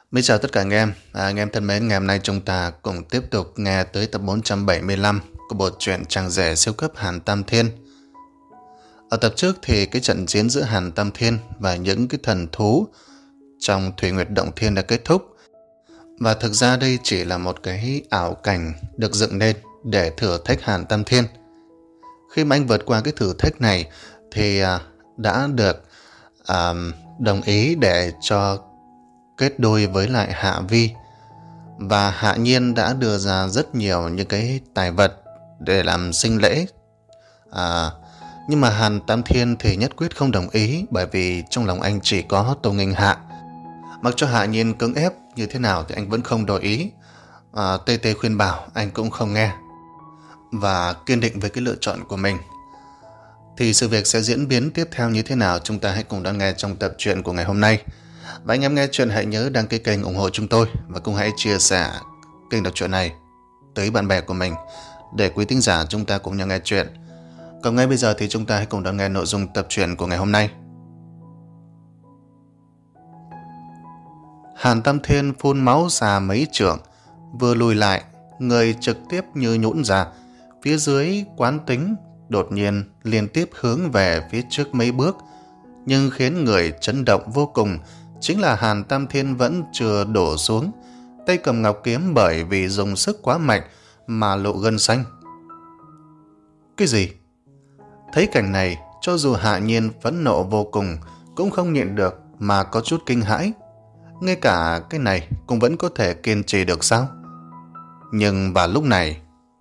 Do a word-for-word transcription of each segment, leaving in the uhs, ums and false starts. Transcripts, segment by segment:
Mến chào tất cả anh em. À, anh em thân mến, ngày hôm nay chúng ta cùng tiếp tục nghe tới tập bốn trăm bảy mươi lăm của bộ truyện Chàng rể siêu cấp Hàn Tam Thiên. Ở tập trước thì cái trận chiến giữa Hàn Tam Thiên và những cái thần thú trong Thủy Nguyệt Động Thiên đã kết thúc. Và thực ra đây chỉ là một cái ảo cảnh được dựng lên để thử thách Hàn Tam Thiên. Khi mà anh vượt qua cái thử thách này thì à, đã được à, đồng ý để cho kết đôi với lại Hạ Vi, và Hạ Nhiên đã đưa ra rất nhiều những cái tài vật để làm sinh lễ. à, nhưng mà Hàn Tam Thiên thì nhất quyết không đồng ý, bởi vì trong lòng anh chỉ có Tô Nghênh Hạ. Mặc cho Hạ Nhiên cưỡng ép như thế nào thì anh vẫn không đồng ý. à, Tê Tê khuyên bảo anh cũng không nghe và kiên định với cái lựa chọn của mình. Thì sự việc sẽ diễn biến tiếp theo như thế nào, chúng ta hãy cùng đón nghe trong tập truyện của ngày hôm nay. Và anh em nghe chuyện hãy nhớ đăng ký kênh ủng hộ chúng tôi, và cũng hãy chia sẻ kênh đọc truyện này tới bạn bè của mình để quý thính giả chúng ta cùng nhau nghe chuyện. Còn ngay bây giờ thì chúng ta hãy cùng đón nghe nội dung tập truyện của ngày hôm nay. Hàn Tam Thiên phun máu ra mấy trượng, vừa lùi lại, người trực tiếp như nhũn ra. Phía dưới quán tính đột nhiên liên tiếp hướng về phía trước mấy bước, nhưng khiến người chấn động vô cùng chính là Hàn Tam Thiên vẫn chưa đổ xuống, tay cầm ngọc kiếm bởi vì dùng sức quá mạnh mà lộ gân xanh. Cái gì? Thấy cảnh này, cho dù Hạ Nhiên phẫn nộ vô cùng cũng không nhịn được mà có chút kinh hãi. Ngay cả cái này cũng vẫn có thể kiên trì được sao? Nhưng vào lúc này,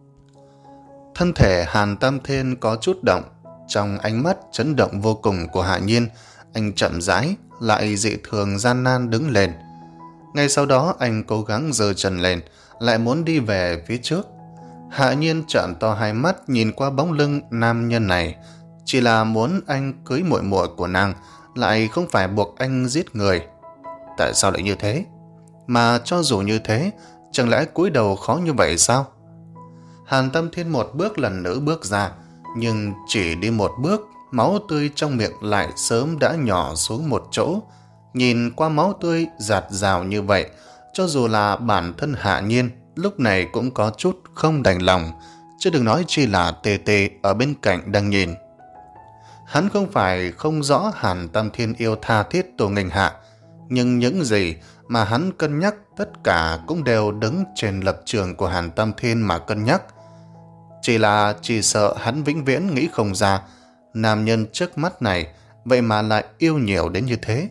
thân thể Hàn Tam Thiên có chút động. Trong ánh mắt chấn động vô cùng của Hạ Nhiên, anh chậm rãi lại dị thường gian nan đứng lên. Ngay sau đó anh cố gắng giơ chân lên, lại muốn đi về phía trước. Hạ Nhiên trợn to hai mắt nhìn qua bóng lưng nam nhân này, chỉ là muốn anh cưới muội muội của nàng, lại không phải buộc anh giết người. Tại sao lại như thế? Mà cho dù như thế, chẳng lẽ cúi đầu khó như vậy sao? Hàn Tam Thiên một bước lần nữa bước ra, nhưng chỉ đi một bước, máu tươi trong miệng lại sớm đã nhỏ xuống một chỗ. Nhìn qua máu tươi giạt rào như vậy, cho dù là bản thân Hạ Nhiên lúc này cũng có chút không đành lòng, chứ đừng nói chi là Tê Tê ở bên cạnh đang nhìn. Hắn không phải không rõ Hàn Tam Thiên yêu tha thiết Tô Nghênh Hạ, nhưng những gì mà hắn cân nhắc tất cả cũng đều đứng trên lập trường của Hàn Tam Thiên mà cân nhắc. Chỉ là chỉ sợ hắn vĩnh viễn nghĩ không ra nam nhân trước mắt này vậy mà lại yêu nhiều đến như thế.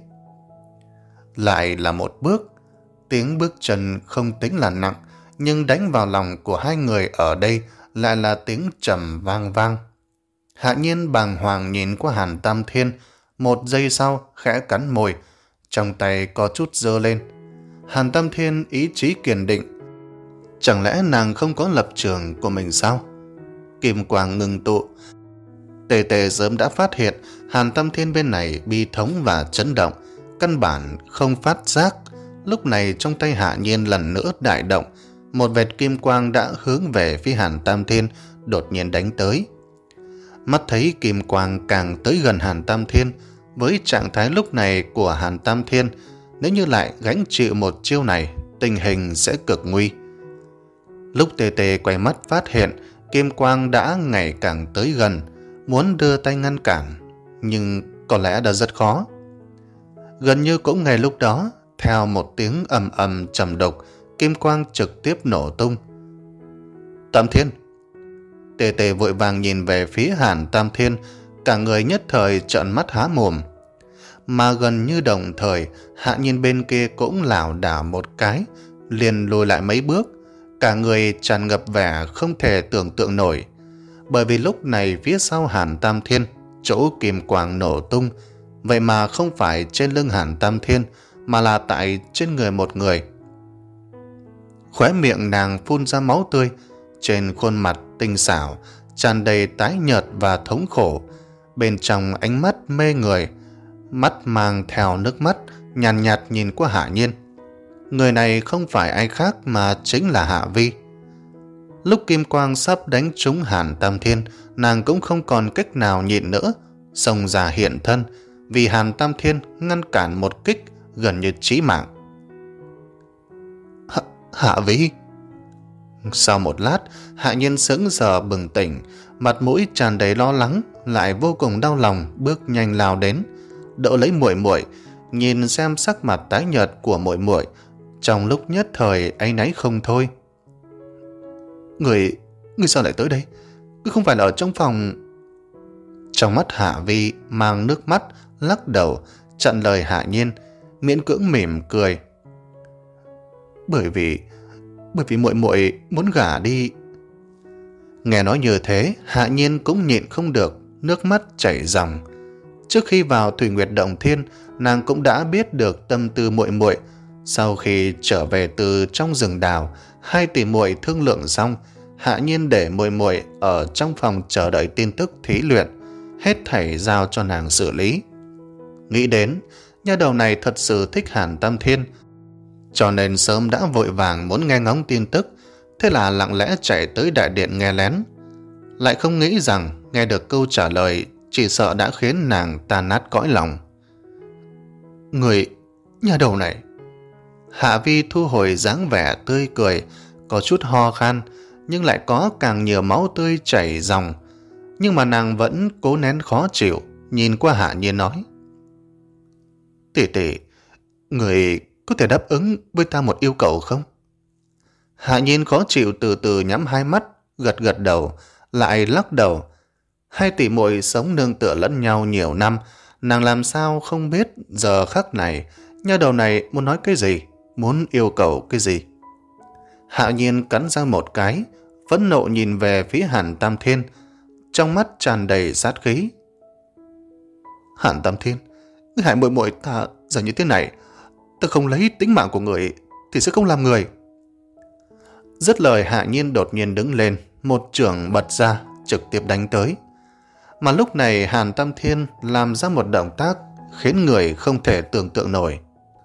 Lại là một bước, tiếng bước chân không tính là nặng, nhưng đánh vào lòng của hai người ở đây lại là tiếng trầm vang vang. Hạ Nhiên bàng hoàng nhìn qua Hàn Tam Thiên, một giây sau khẽ cắn môi, trong tay có chút giơ lên. Hàn Tam Thiên ý chí kiên định. Chẳng lẽ nàng không có lập trường của mình sao? Kim quang ngừng tụ. Tề Tề sớm đã phát hiện Hàn Tam Thiên bên này bi thống và chấn động, căn bản không phát giác. Lúc này trong tay Hạ Nhiên lần nữa đại động, một vệt kim quang đã hướng về phía Hàn Tam Thiên đột nhiên đánh tới. Mắt thấy kim quang càng tới gần Hàn Tam Thiên, với trạng thái lúc này của Hàn Tam Thiên, nếu như lại gánh chịu một chiêu này, tình hình sẽ cực nguy. Lúc Tê Tê quay mắt phát hiện kim quang đã ngày càng tới gần, muốn đưa tay ngăn cản, nhưng có lẽ đã rất khó. Gần như cũng ngay lúc đó, theo một tiếng ầm ầm trầm đục, kim quang trực tiếp nổ tung. Tam Thiên! Tê Tê vội vàng nhìn về phía Hàn Tam Thiên, cả người nhất thời trợn mắt há mồm. Mà gần như đồng thời, Hạ Nhiên bên kia cũng lảo đảo một cái, liền lùi lại mấy bước, cả người tràn ngập vẻ không thể tưởng tượng nổi. Bởi vì lúc này phía sau Hàn Tam Thiên, chỗ kim quang nổ tung, vậy mà không phải trên lưng Hàn Tam Thiên, mà là tại trên người một người. Khóe miệng nàng phun ra máu tươi, trên khuôn mặt tinh xảo tràn đầy tái nhợt và thống khổ, bên trong ánh mắt mê người, mắt mang theo nước mắt nhàn nhạt, nhạt nhìn qua Hạ Nhiên. Người này không phải ai khác mà chính là Hạ Vi. Lúc kim quang sắp đánh trúng Hàn Tam Thiên, nàng cũng không còn cách nào nhịn nữa, xông ra hiện thân, vì Hàn Tam Thiên ngăn cản một kích gần như chí mạng. Hạ Vi. Sau một lát, Hạ Nhiên sững sờ bừng tỉnh, mặt mũi tràn đầy lo lắng, lại vô cùng đau lòng, bước nhanh lao đến, đỡ lấy muội muội, nhìn xem sắc mặt tái nhợt của muội muội, trong lúc nhất thời áy náy không thôi. Người, người sao lại tới đây? Cứ không phải là ở trong phòng? Trong mắt Hạ Vi mang nước mắt, lắc đầu chặn lời Hạ Nhiên, miễn cưỡng mỉm cười. Bởi vì, bởi vì muội muội muốn gả đi. Nghe nói như thế, Hạ Nhiên cũng nhịn không được, nước mắt chảy ròng. Trước khi vào Thủy Nguyệt Động Thiên, nàng cũng đã biết được tâm tư muội muội. Sau khi trở về từ trong rừng đào, hai tỷ muội thương lượng xong, Hạ Nhiên để muội muội ở trong phòng chờ đợi tin tức thí luyện, hết thảy giao cho nàng xử lý. Nghĩ đến, nha đầu này thật sự thích Hàn Tam Thiên, cho nên sớm đã vội vàng muốn nghe ngóng tin tức, thế là lặng lẽ chạy tới đại điện nghe lén. Lại không nghĩ rằng nghe được câu trả lời chỉ sợ đã khiến nàng tan nát cõi lòng. Người, nha đầu này. Hạ Vi thu hồi dáng vẻ tươi cười, có chút ho khan, nhưng lại có càng nhiều máu tươi chảy ròng. Nhưng mà nàng vẫn cố nén khó chịu, nhìn qua Hạ Nhiên nói. Tỷ tỷ, người có thể đáp ứng với ta một yêu cầu không? Hạ Nhiên khó chịu từ từ nhắm hai mắt, gật gật đầu, lại lắc đầu. Hai tỷ muội sống nương tựa lẫn nhau nhiều năm, nàng làm sao không biết giờ khắc này nha đầu này muốn nói cái gì, muốn yêu cầu cái gì. Hạ Nhiên cắn răng một cái, phẫn nộ nhìn về phía Hàn Tam Thiên, trong mắt tràn đầy sát khí. Hàn Tam Thiên, ngươi hại muội muội ta giờ như thế này, ta không lấy tính mạng của người thì sẽ không làm người. Dứt lời, Hạ Nhiên đột nhiên đứng lên, một chưởng bật ra, trực tiếp đánh tới. Mà lúc này Hàn Tam Thiên làm ra một động tác khiến người không thể tưởng tượng nổi.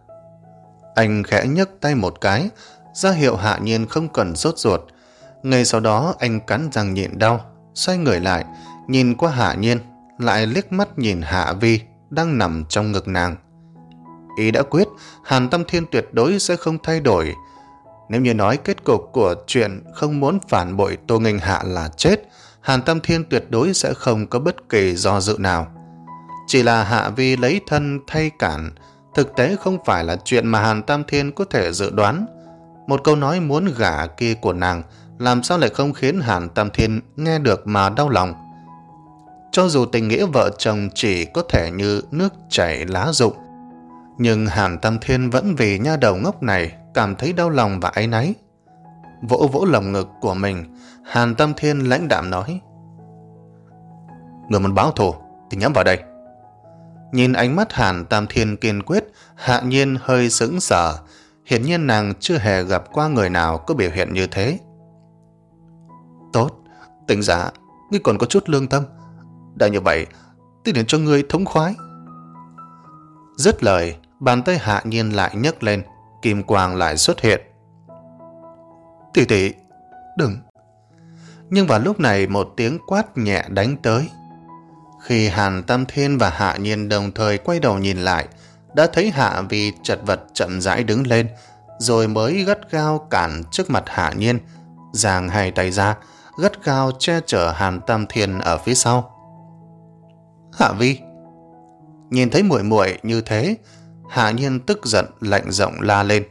Anh khẽ nhấc tay một cái, ra hiệu Hạ Nhiên không cần sốt ruột. Ngay sau đó anh cắn răng nhịn đau, xoay người lại, nhìn qua Hạ Nhiên, lại liếc mắt nhìn Hạ Vi đang nằm trong ngực nàng. Ý đã quyết, Hàn Tam Thiên tuyệt đối sẽ không thay đổi. Nếu như nói kết cục của chuyện không muốn phản bội Tô Nghênh Hạ là chết, Hàn Tam Thiên tuyệt đối sẽ không có bất kỳ do dự nào. Chỉ là Hạ Vi lấy thân thay cản, thực tế không phải là chuyện mà Hàn Tam Thiên có thể dự đoán. Một câu nói muốn gả kia của nàng làm sao lại không khiến Hàn Tam Thiên nghe được mà đau lòng. Cho dù tình nghĩa vợ chồng chỉ có thể như nước chảy lá rụng, nhưng Hàn Tam Thiên vẫn vì nha đầu ngốc này cảm thấy đau lòng và áy náy. Vỗ vỗ lồng ngực của mình, Hàn Tam Thiên lãnh đạm nói. Người muốn báo thù thì nhắm vào đây. Nhìn ánh mắt Hàn Tam Thiên kiên quyết, Hạ Nhiên hơi sững sờ. Hiển nhiên nàng chưa hề gặp qua người nào có biểu hiện như thế. Tốt, tính giá, ngươi còn có chút lương tâm. Đã như vậy, tôi đến cho ngươi thống khoái. Dứt lời, bàn tay Hạ Nhiên lại nhấc lên, kim quang lại xuất hiện. Tỷ tỷ, đừng. Nhưng vào lúc này một tiếng quát nhẹ đánh tới. Khi Hàn Tam Thiên và Hạ Nhiên đồng thời quay đầu nhìn lại, đã thấy Hạ Vi chật vật chậm rãi đứng lên, rồi mới gắt gao cản trước mặt Hạ Nhiên, giang hai tay ra, gắt gao che chở Hàn Tam Thiên ở phía sau. Hạ Vi. Nhìn thấy muội muội như thế, Hạ Nhiên tức giận lạnh giọng la lên.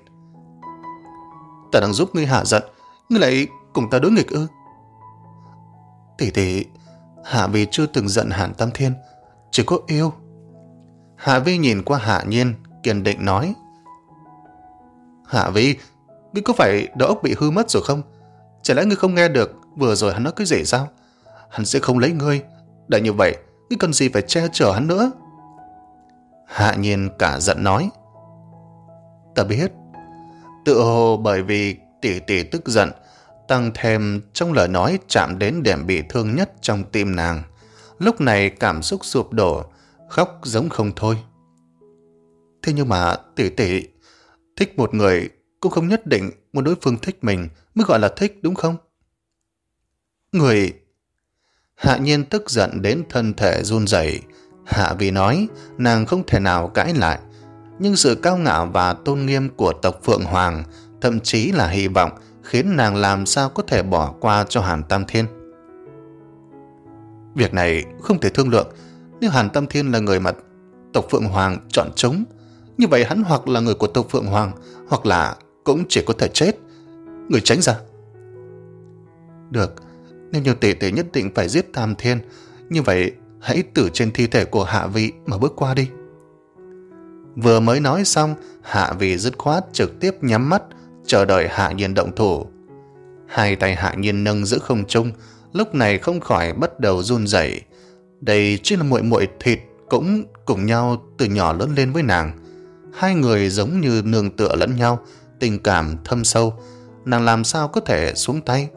Ta đang giúp ngươi hạ giận, ngươi lại cùng ta đối nghịch ư? Tỷ tỷ, Hạ Vi chưa từng giận Hàn Tam Thiên, chỉ có yêu. Hạ Vi nhìn qua Hạ Nhiên, kiên định nói. Hạ Vi, ngươi có phải đầu óc bị hư mất rồi không? Chả lẽ ngươi không nghe được vừa rồi hắn nói cái gì sao? Hắn sẽ không lấy ngươi, đã như vậy, ngươi cần gì phải che chở hắn nữa? Hạ Nhiên cả giận nói. Ta biết. Tự hồ bởi vì tỷ tỷ tức giận, tăng thêm trong lời nói chạm đến điểm bị thương nhất trong tim nàng. Lúc này cảm xúc sụp đổ, khóc giống không thôi. Thế nhưng mà tỷ tỷ, thích một người cũng không nhất định một đối phương thích mình mới gọi là thích, đúng không? Người... Hạ Nhiên tức giận đến thân thể run rẩy. Hạ Vi nói nàng không thể nào cãi lại, nhưng sự cao ngạo và tôn nghiêm của tộc Phượng Hoàng thậm chí là hy vọng, khiến nàng làm sao có thể bỏ qua cho Hàn Tam Thiên. Việc này không thể thương lượng. Nếu Hàn Tam Thiên là người mà tộc Phượng Hoàng chọn chúng, như vậy hắn hoặc là người của tộc Phượng Hoàng, hoặc là cũng chỉ có thể chết. Người tránh ra. Được, nếu như tỷ tỷ nhất định phải giết Tam Thiên, như vậy hãy từ trên thi thể của Hạ Vi mà bước qua đi. Vừa mới nói xong, Hạ Vi dứt khoát trực tiếp nhắm mắt, chờ đợi Hạ Nhiên động thủ. Hai tay Hạ Nhiên nâng giữa không trung, lúc này không khỏi bắt đầu run rẩy. Đây chính là muội muội thịt cũng cùng nhau từ nhỏ lớn lên với nàng. Hai người giống như nương tựa lẫn nhau, tình cảm thâm sâu, nàng làm sao có thể xuống tay.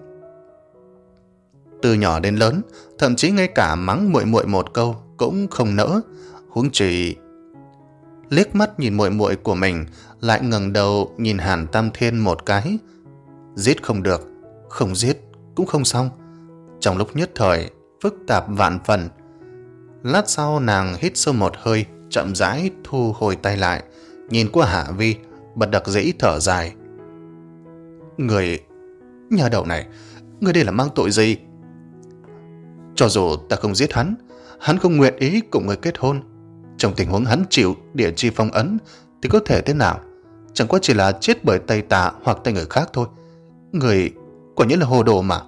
Từ nhỏ đến lớn, thậm chí ngay cả mắng muội muội một câu cũng không nỡ, huống chỉ liếc mắt nhìn muội muội của mình, lại ngẩng đầu nhìn Hàn Tam Thiên một cái. Giết không được, không giết cũng không xong. Trong lúc nhất thời phức tạp vạn phần. Lát sau nàng hít sâu một hơi, chậm rãi thu hồi tay lại, nhìn qua Hạ Vi, bật đặc dĩ thở dài. Người, nhà đầu này, người đây là mang tội gì? Cho dù ta không giết hắn, hắn không nguyện ý cùng người kết hôn. Trong tình huống hắn chịu địa chi phong ấn thì có thể thế nào? Chẳng qua chỉ là chết bởi tay ta hoặc tay người khác thôi. Người quả nhiên là hồ đồ mà.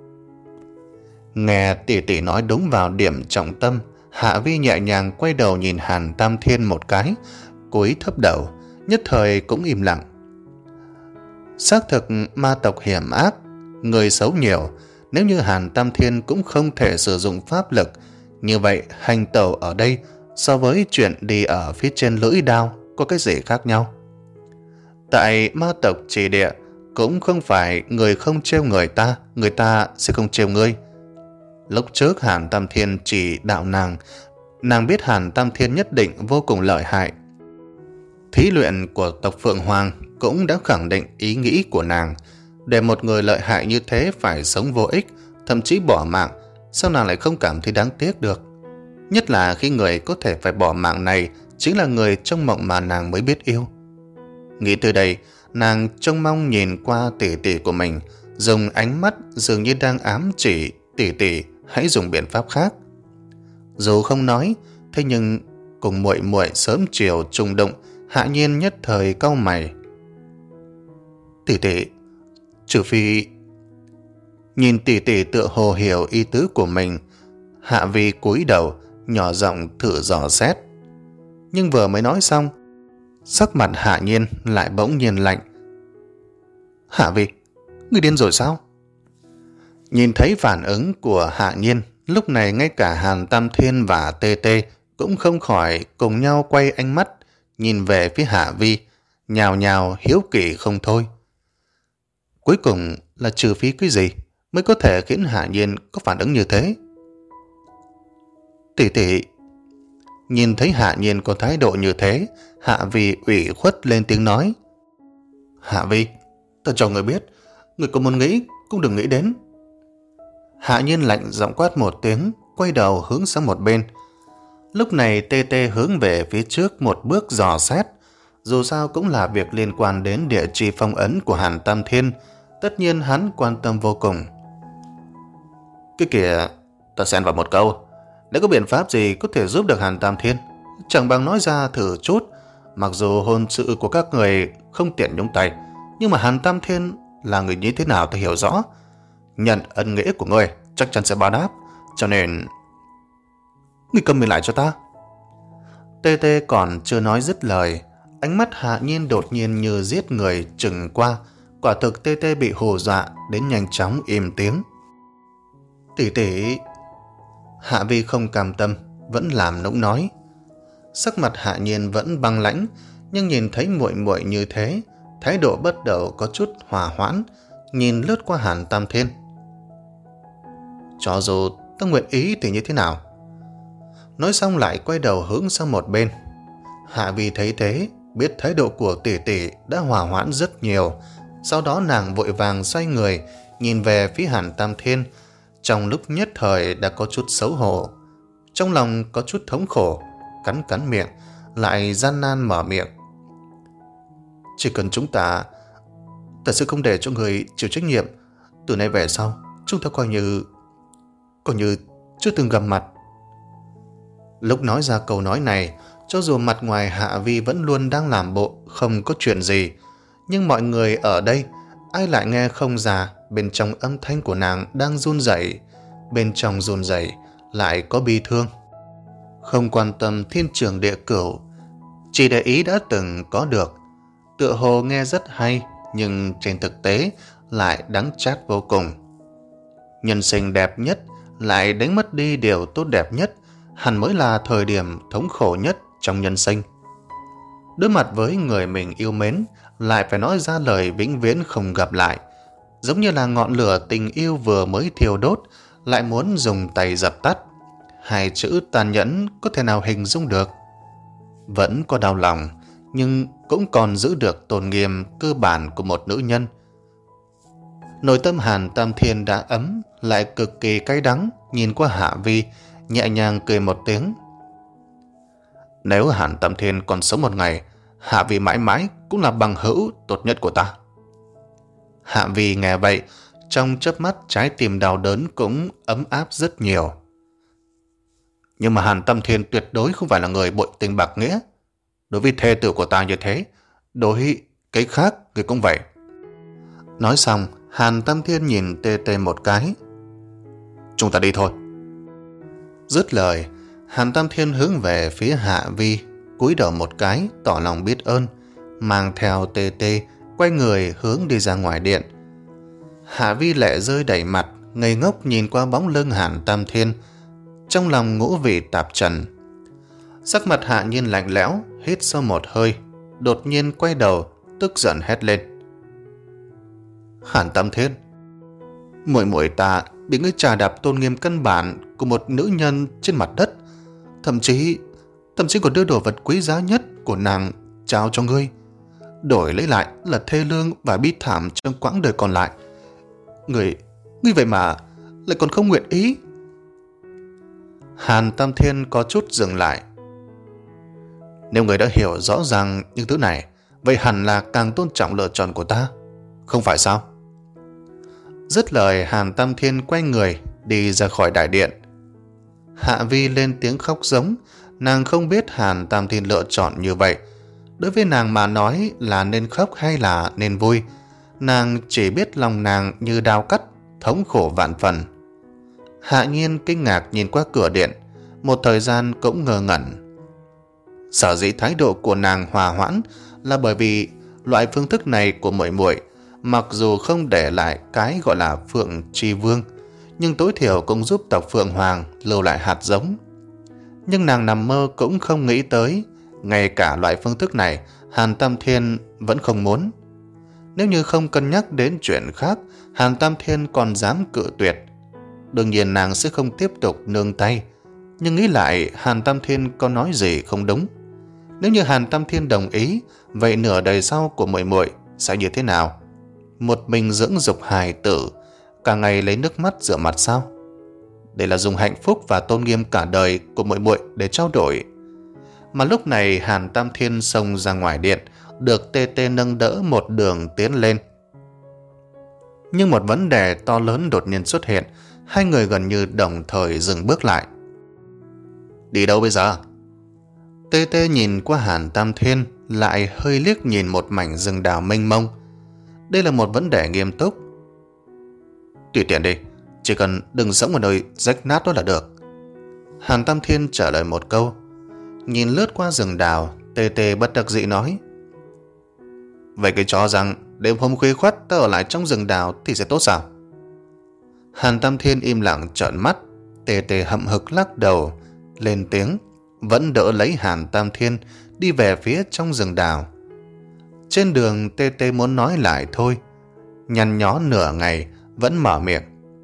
Nghe tỷ tỷ nói đúng vào điểm trọng tâm, Hạ Vi nhẹ nhàng quay đầu nhìn Hàn Tam Thiên một cái, cúi thấp đầu, nhất thời cũng im lặng. Xác thực ma tộc hiểm ác, người xấu nhiều. Nếu như Hàn Tam Thiên cũng không thể sử dụng pháp lực, như vậy hành tẩu ở đây so với chuyện đi ở phía trên lưỡi đao có cái gì khác nhau? Tại ma tộc chỉ địa cũng không phải người không trêu người ta, người ta sẽ không trêu ngươi. Lúc trước Hàn Tam Thiên chỉ đạo nàng, nàng biết Hàn Tam Thiên nhất định vô cùng lợi hại. Thí luyện của tộc Phượng Hoàng cũng đã khẳng định ý nghĩ của nàng. Để một người lợi hại như thế phải sống vô ích, thậm chí bỏ mạng, sao nàng lại không cảm thấy đáng tiếc được? Nhất là khi người có thể phải bỏ mạng này chính là người trong mộng mà nàng mới biết yêu. Nghĩ từ đây, nàng trông mong nhìn qua tỷ tỷ của mình, dùng ánh mắt dường như đang ám chỉ tỷ tỷ hãy dùng biện pháp khác. Dù không nói, thế nhưng cùng muội muội sớm chiều trùng đụng, Hạ Nhiên nhất thời cau mày. Tỷ tỷ, trừ phi... Nhìn tỷ tỷ tựa hồ hiểu ý tứ của mình, Hạ Vi cúi đầu, nhỏ giọng thử dò xét. Nhưng vừa mới nói xong, sắc mặt Hạ Nhiên lại bỗng nhiên lạnh. Hạ Vi, ngươi điên rồi sao? Nhìn thấy phản ứng của Hạ Nhiên, lúc này ngay cả Hàn Tam Thiên và Tê Tê cũng không khỏi cùng nhau quay ánh mắt nhìn về phía Hạ Vi, nhào nhào hiếu kỳ không thôi. Cuối cùng là trừ phí cái gì mới có thể khiến Hạ Nhiên có phản ứng như thế? Tỷ tỷ. Nhìn thấy Hạ Nhiên có thái độ như thế, Hạ Vi ủy khuất lên tiếng nói. Hạ Vi, ta cho người biết, người có muốn nghĩ cũng đừng nghĩ đến. Hạ Nhiên lạnh giọng quát một tiếng, quay đầu hướng sang một bên. Lúc này Tê Tê hướng về phía trước một bước dò xét. Dù sao cũng là việc liên quan đến địa chỉ phong ấn của Hàn Tam Thiên, tất nhiên hắn quan tâm vô cùng. Cái kìa, ta xen vào một câu. Nếu có biện pháp gì có thể giúp được Hàn Tam Thiên, chẳng bằng nói ra thử chút. Mặc dù hôn sự của các người không tiện nhúng tay, nhưng mà Hàn Tam Thiên là người như thế nào ta hiểu rõ. Nhận ân nghĩa của ngươi chắc chắn sẽ báo đáp, cho nên... Ngươi cầm miệng lại cho ta. Tê Tê còn chưa nói dứt lời, ánh mắt Hạ Nhiên đột nhiên như giết người trừng qua. Quả thực Tê Tê bị hù dọa đến nhanh chóng im tiếng. Tỷ tỷ... Hạ Vi không cam tâm, vẫn làm nũng nói. Sắc mặt Hạ Nhiên vẫn băng lãnh, nhưng nhìn thấy muội muội như thế, thái độ bắt đầu có chút hòa hoãn, nhìn lướt qua Hàn Tam Thiên. Cho dù ta nguyện ý thì như thế nào? Nói xong lại quay đầu hướng sang một bên. Hạ Vi thấy thế, biết thái độ của tỷ tỷ đã hòa hoãn rất nhiều. Sau đó nàng vội vàng xoay người, nhìn về phía Hàn Tam Thiên. Trong lúc nhất thời đã có chút xấu hổ, trong lòng có chút thống khổ, cắn cắn miệng, lại gian nan mở miệng. Chỉ cần chúng ta Ta sẽ không để cho người chịu trách nhiệm. Từ nay về sau, chúng ta coi như... coi như chưa từng gặp mặt. Lúc nói ra câu nói này, cho dù mặt ngoài Hạ Vi vẫn luôn đang làm bộ không có chuyện gì, nhưng mọi người ở đây ai lại nghe không ra bên trong âm thanh của nàng đang run rẩy, bên trong run rẩy lại có bi thương. Không quan tâm thiên trường địa cửu, chỉ để ý đã từng có được, tựa hồ nghe rất hay, nhưng trên thực tế lại đắng chát vô cùng. Nhân sinh đẹp nhất lại đánh mất đi điều tốt đẹp nhất, hẳn mới là thời điểm thống khổ nhất trong nhân sinh. Đối mặt với người mình yêu mến, lại phải nói ra lời vĩnh viễn không gặp lại, giống như là ngọn lửa tình yêu vừa mới thiêu đốt, lại muốn dùng tay dập tắt. Hai chữ tàn nhẫn có thể nào hình dung được. Vẫn có đau lòng, nhưng cũng còn giữ được tôn nghiêm cơ bản của một nữ nhân. Nội tâm Hàn Tam Thiên đã ấm, lại cực kỳ cay đắng, nhìn qua Hạ Vi, nhẹ nhàng cười một tiếng. Nếu Hàn Tam Thiên còn sống một ngày, Hạ Vi mãi mãi cũng là bằng hữu tốt nhất của ta. Hạ Vi nghe vậy, trong chớp mắt trái tim đau đớn cũng ấm áp rất nhiều. Nhưng mà Hàn Tam Thiên tuyệt đối không phải là người bội tình bạc nghĩa. Đối với thê tử của ta như thế, đối với cái khác thì cũng vậy. Nói xong, Hàn Tam Thiên nhìn Tê Tê một cái. Chúng ta đi thôi. Dứt lời, Hàn Tam Thiên hướng về phía Hạ Vi, cúi đầu một cái tỏ lòng biết ơn, mang theo Tê Tê quay người hướng đi ra ngoài điện. Hạ Vi lệ rơi đầy mặt, ngây ngốc nhìn qua bóng lưng Hàn Tam Thiên, trong lòng ngũ vị tạp trần. Sắc mặt Hạ Nhiên lạnh lẽo, hít sâu một hơi, đột nhiên quay đầu, tức giận hét lên. Hàn Tam Thiên, muội muội ta bị ngươi trà đạp tôn nghiêm căn bản của một nữ nhân trên mặt đất, thậm chí thậm chí còn đưa đồ vật quý giá nhất của nàng trao cho ngươi, đổi lấy lại là thê lương và bi thảm trong quãng đời còn lại. Ngươi, ngươi vậy mà lại còn không nguyện ý. Hàn Tam Thiên có chút dừng lại. Nếu người đã hiểu rõ ràng những thứ này, vậy hẳn là càng tôn trọng lựa chọn của ta, không phải sao? Dứt lời, Hàn Tam Thiên quay người đi ra khỏi đại điện. Hạ Vi lên tiếng khóc giống. Nàng không biết Hàn Tam Thiên lựa chọn như vậy, đối với nàng mà nói là nên khóc hay là nên vui. Nàng chỉ biết lòng nàng như đao cắt, thống khổ vạn phần. Hạ Nhiên kinh ngạc nhìn qua cửa điện, một thời gian cũng ngơ ngẩn. Sở dĩ thái độ của nàng hòa hoãn là bởi vì loại phương thức này của muội muội, mặc dù không để lại cái gọi là Phượng Tri Vương, nhưng tối thiểu cũng giúp tộc Phượng Hoàng lưu lại hạt giống. Nhưng nàng nằm mơ cũng không nghĩ tới, ngay cả loại phương thức này Hàn Tam Thiên vẫn không muốn. Nếu như không cân nhắc đến chuyện khác, Hàn Tam Thiên còn dám cự tuyệt, đương nhiên nàng sẽ không tiếp tục nương tay. Nhưng nghĩ lại, Hàn Tam Thiên có nói gì không đúng. Nếu như Hàn Tam Thiên đồng ý, vậy nửa đời sau của muội muội sẽ như thế nào? Một mình dưỡng dục hài tử, cả ngày lấy nước mắt rửa mặt sao? Đây là dùng hạnh phúc và tôn nghiêm cả đời của muội muội để trao đổi. Mà lúc này Hàn Tam Thiên xông ra ngoài điện, được Tê Tê nâng đỡ một đường tiến lên. Nhưng một vấn đề to lớn đột nhiên xuất hiện, hai người gần như đồng thời dừng bước lại. Đi đâu bây giờ? Tê Tê nhìn qua Hàn Tam Thiên, lại hơi liếc nhìn một mảnh rừng đào mênh mông. Đây là một vấn đề nghiêm túc. Tùy tiện đi, chỉ cần đừng sống ở nơi rách nát đó là được. Hàn Tam Thiên trả lời một câu. Nhìn lướt qua rừng đào, Tê Tê bất đắc dĩ nói. Vậy cái cho rằng đêm hôm khuya khoắt ta ở lại trong rừng đào thì sẽ tốt sao? Hàn Tam Thiên im lặng trợn mắt. Tê Tê hậm hực lắc đầu, lên tiếng, vẫn đỡ lấy Hàn Tam Thiên đi về phía trong rừng đào. Trên đường Tê Tê muốn nói lại thôi, nhăn nhó nửa ngày vẫn mở miệng.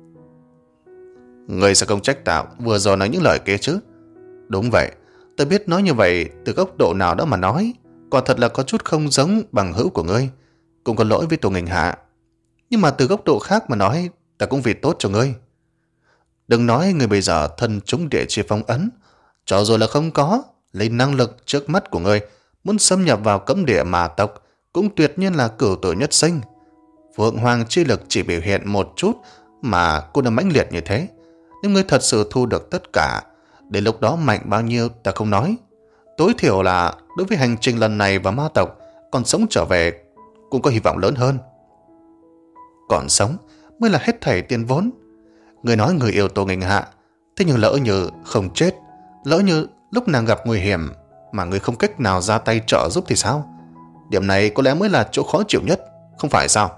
Người sẽ không trách tạo vừa rồi nói những lời kia chứ? Đúng vậy, tôi biết nói như vậy từ góc độ nào đó mà nói, quả thật là có chút không giống bằng hữu của ngươi, cũng có lỗi với Tù Nghình Hạ. Nhưng mà từ góc độ khác mà nói, ta cũng vì tốt cho ngươi. Đừng nói người bây giờ thân chúng địa chi phong ấn, cho rồi là không có, lấy năng lực trước mắt của ngươi muốn xâm nhập vào cấm địa mà tộc cũng tuyệt nhiên là cửu tử nhất sinh. Phượng Hoàng chi lực chỉ biểu hiện một chút mà cô đã mãnh liệt như thế. Nếu ngươi thật sự thu được tất cả, đến lúc đó mạnh bao nhiêu ta không nói. Tối thiểu là đối với hành trình lần này và ma tộc, còn sống trở về cũng có hy vọng lớn hơn. Còn sống mới là hết thảy tiền vốn. Người nói người yêu Tô Nghênh Hạ, thế nhưng lỡ như không chết, lỡ như lúc nàng gặp nguy hiểm mà người không cách nào ra tay trợ giúp thì sao? Điểm này có lẽ mới là chỗ khó chịu nhất, không phải sao?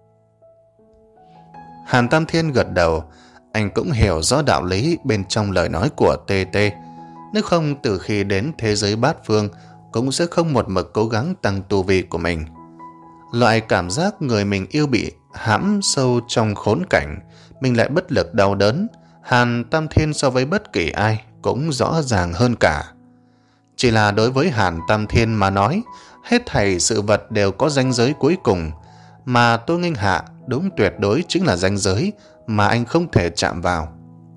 Hàn Tam Thiên gật đầu. Anh cũng hiểu rõ đạo lý bên trong lời nói của tê tê. Nếu không, từ khi đến thế giới bát phương cũng sẽ không một mực cố gắng tăng tu vi của mình. Loại cảm giác người mình yêu bị hãm sâu trong khốn cảnh, mình lại bất lực đau đớn, Hàn Tam Thiên so với bất kỳ ai cũng rõ ràng hơn cả. Chỉ là đối với Hàn Tam Thiên mà nói, hết thảy sự vật đều có ranh giới cuối cùng, mà Tô Nghênh Hạ đúng tuyệt đối chính là ranh giới mà anh không thể chạm vào.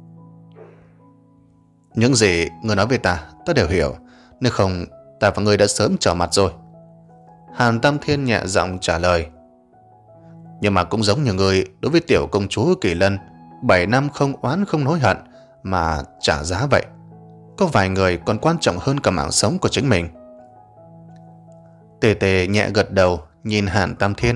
Những gì người nói với ta, ta đều hiểu. Nếu không, ta và người đã sớm trở mặt rồi. Hàn Tam Thiên nhẹ giọng trả lời. Nhưng mà cũng giống như người đối với tiểu công chúa Kỳ Lân, bảy năm không oán không hối hận mà trả giá vậy. Có vài người còn quan trọng hơn cả mạng sống của chính mình. Tề Tề nhẹ gật đầu nhìn Hàn Tam Thiên.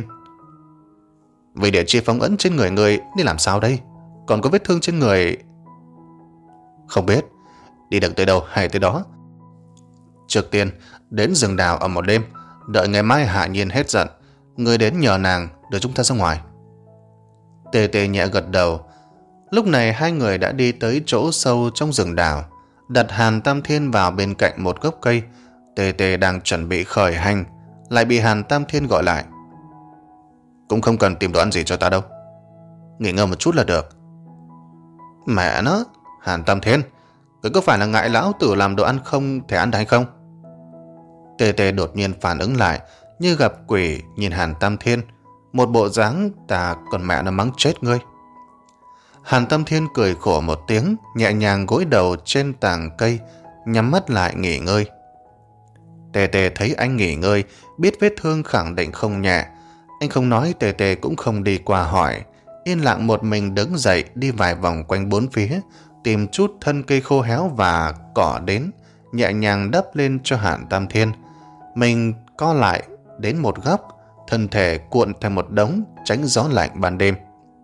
Vì địa chi phong ấn trên người người đi làm sao đây? Còn có vết thương trên người... Không biết, đi được tới đâu hay tới đó. Trước tiên đến rừng đào ở một đêm, đợi ngày mai Hạ Nhiên hết giận, người đến nhờ nàng đưa chúng ta ra ngoài. Tề Tề nhẹ gật đầu. Lúc này hai người đã đi tới chỗ sâu trong rừng đào, đặt Hàn Tam Thiên vào bên cạnh một gốc cây. Tề Tề đang chuẩn bị khởi hành, lại bị Hàn Tam Thiên gọi lại. Cũng không cần tìm đồ ăn gì cho ta đâu, nghỉ ngơi một chút là được. Mẹ nó, Hàn Tam Thiên, cứ có phải là ngại lão tử làm đồ ăn không thể ăn hay không? Tề Tề đột nhiên phản ứng lại, như gặp quỷ nhìn Hàn Tam Thiên, một bộ dáng ta còn mẹ nó mắng chết ngươi. Hàn Tam Thiên cười khổ một tiếng, nhẹ nhàng gối đầu trên tàng cây, nhắm mắt lại nghỉ ngơi. Tề Tề thấy anh nghỉ ngơi, biết vết thương khẳng định không nhẹ. Anh không nói, Tề Tề cũng không đi qua hỏi, yên lặng một mình đứng dậy đi vài vòng quanh bốn phía, tìm chút thân cây khô héo và cỏ đến, nhẹ nhàng đắp lên cho Hàn Tam Thiên. Mình co lại đến một góc, thân thể cuộn thành một đống, tránh gió lạnh ban đêm.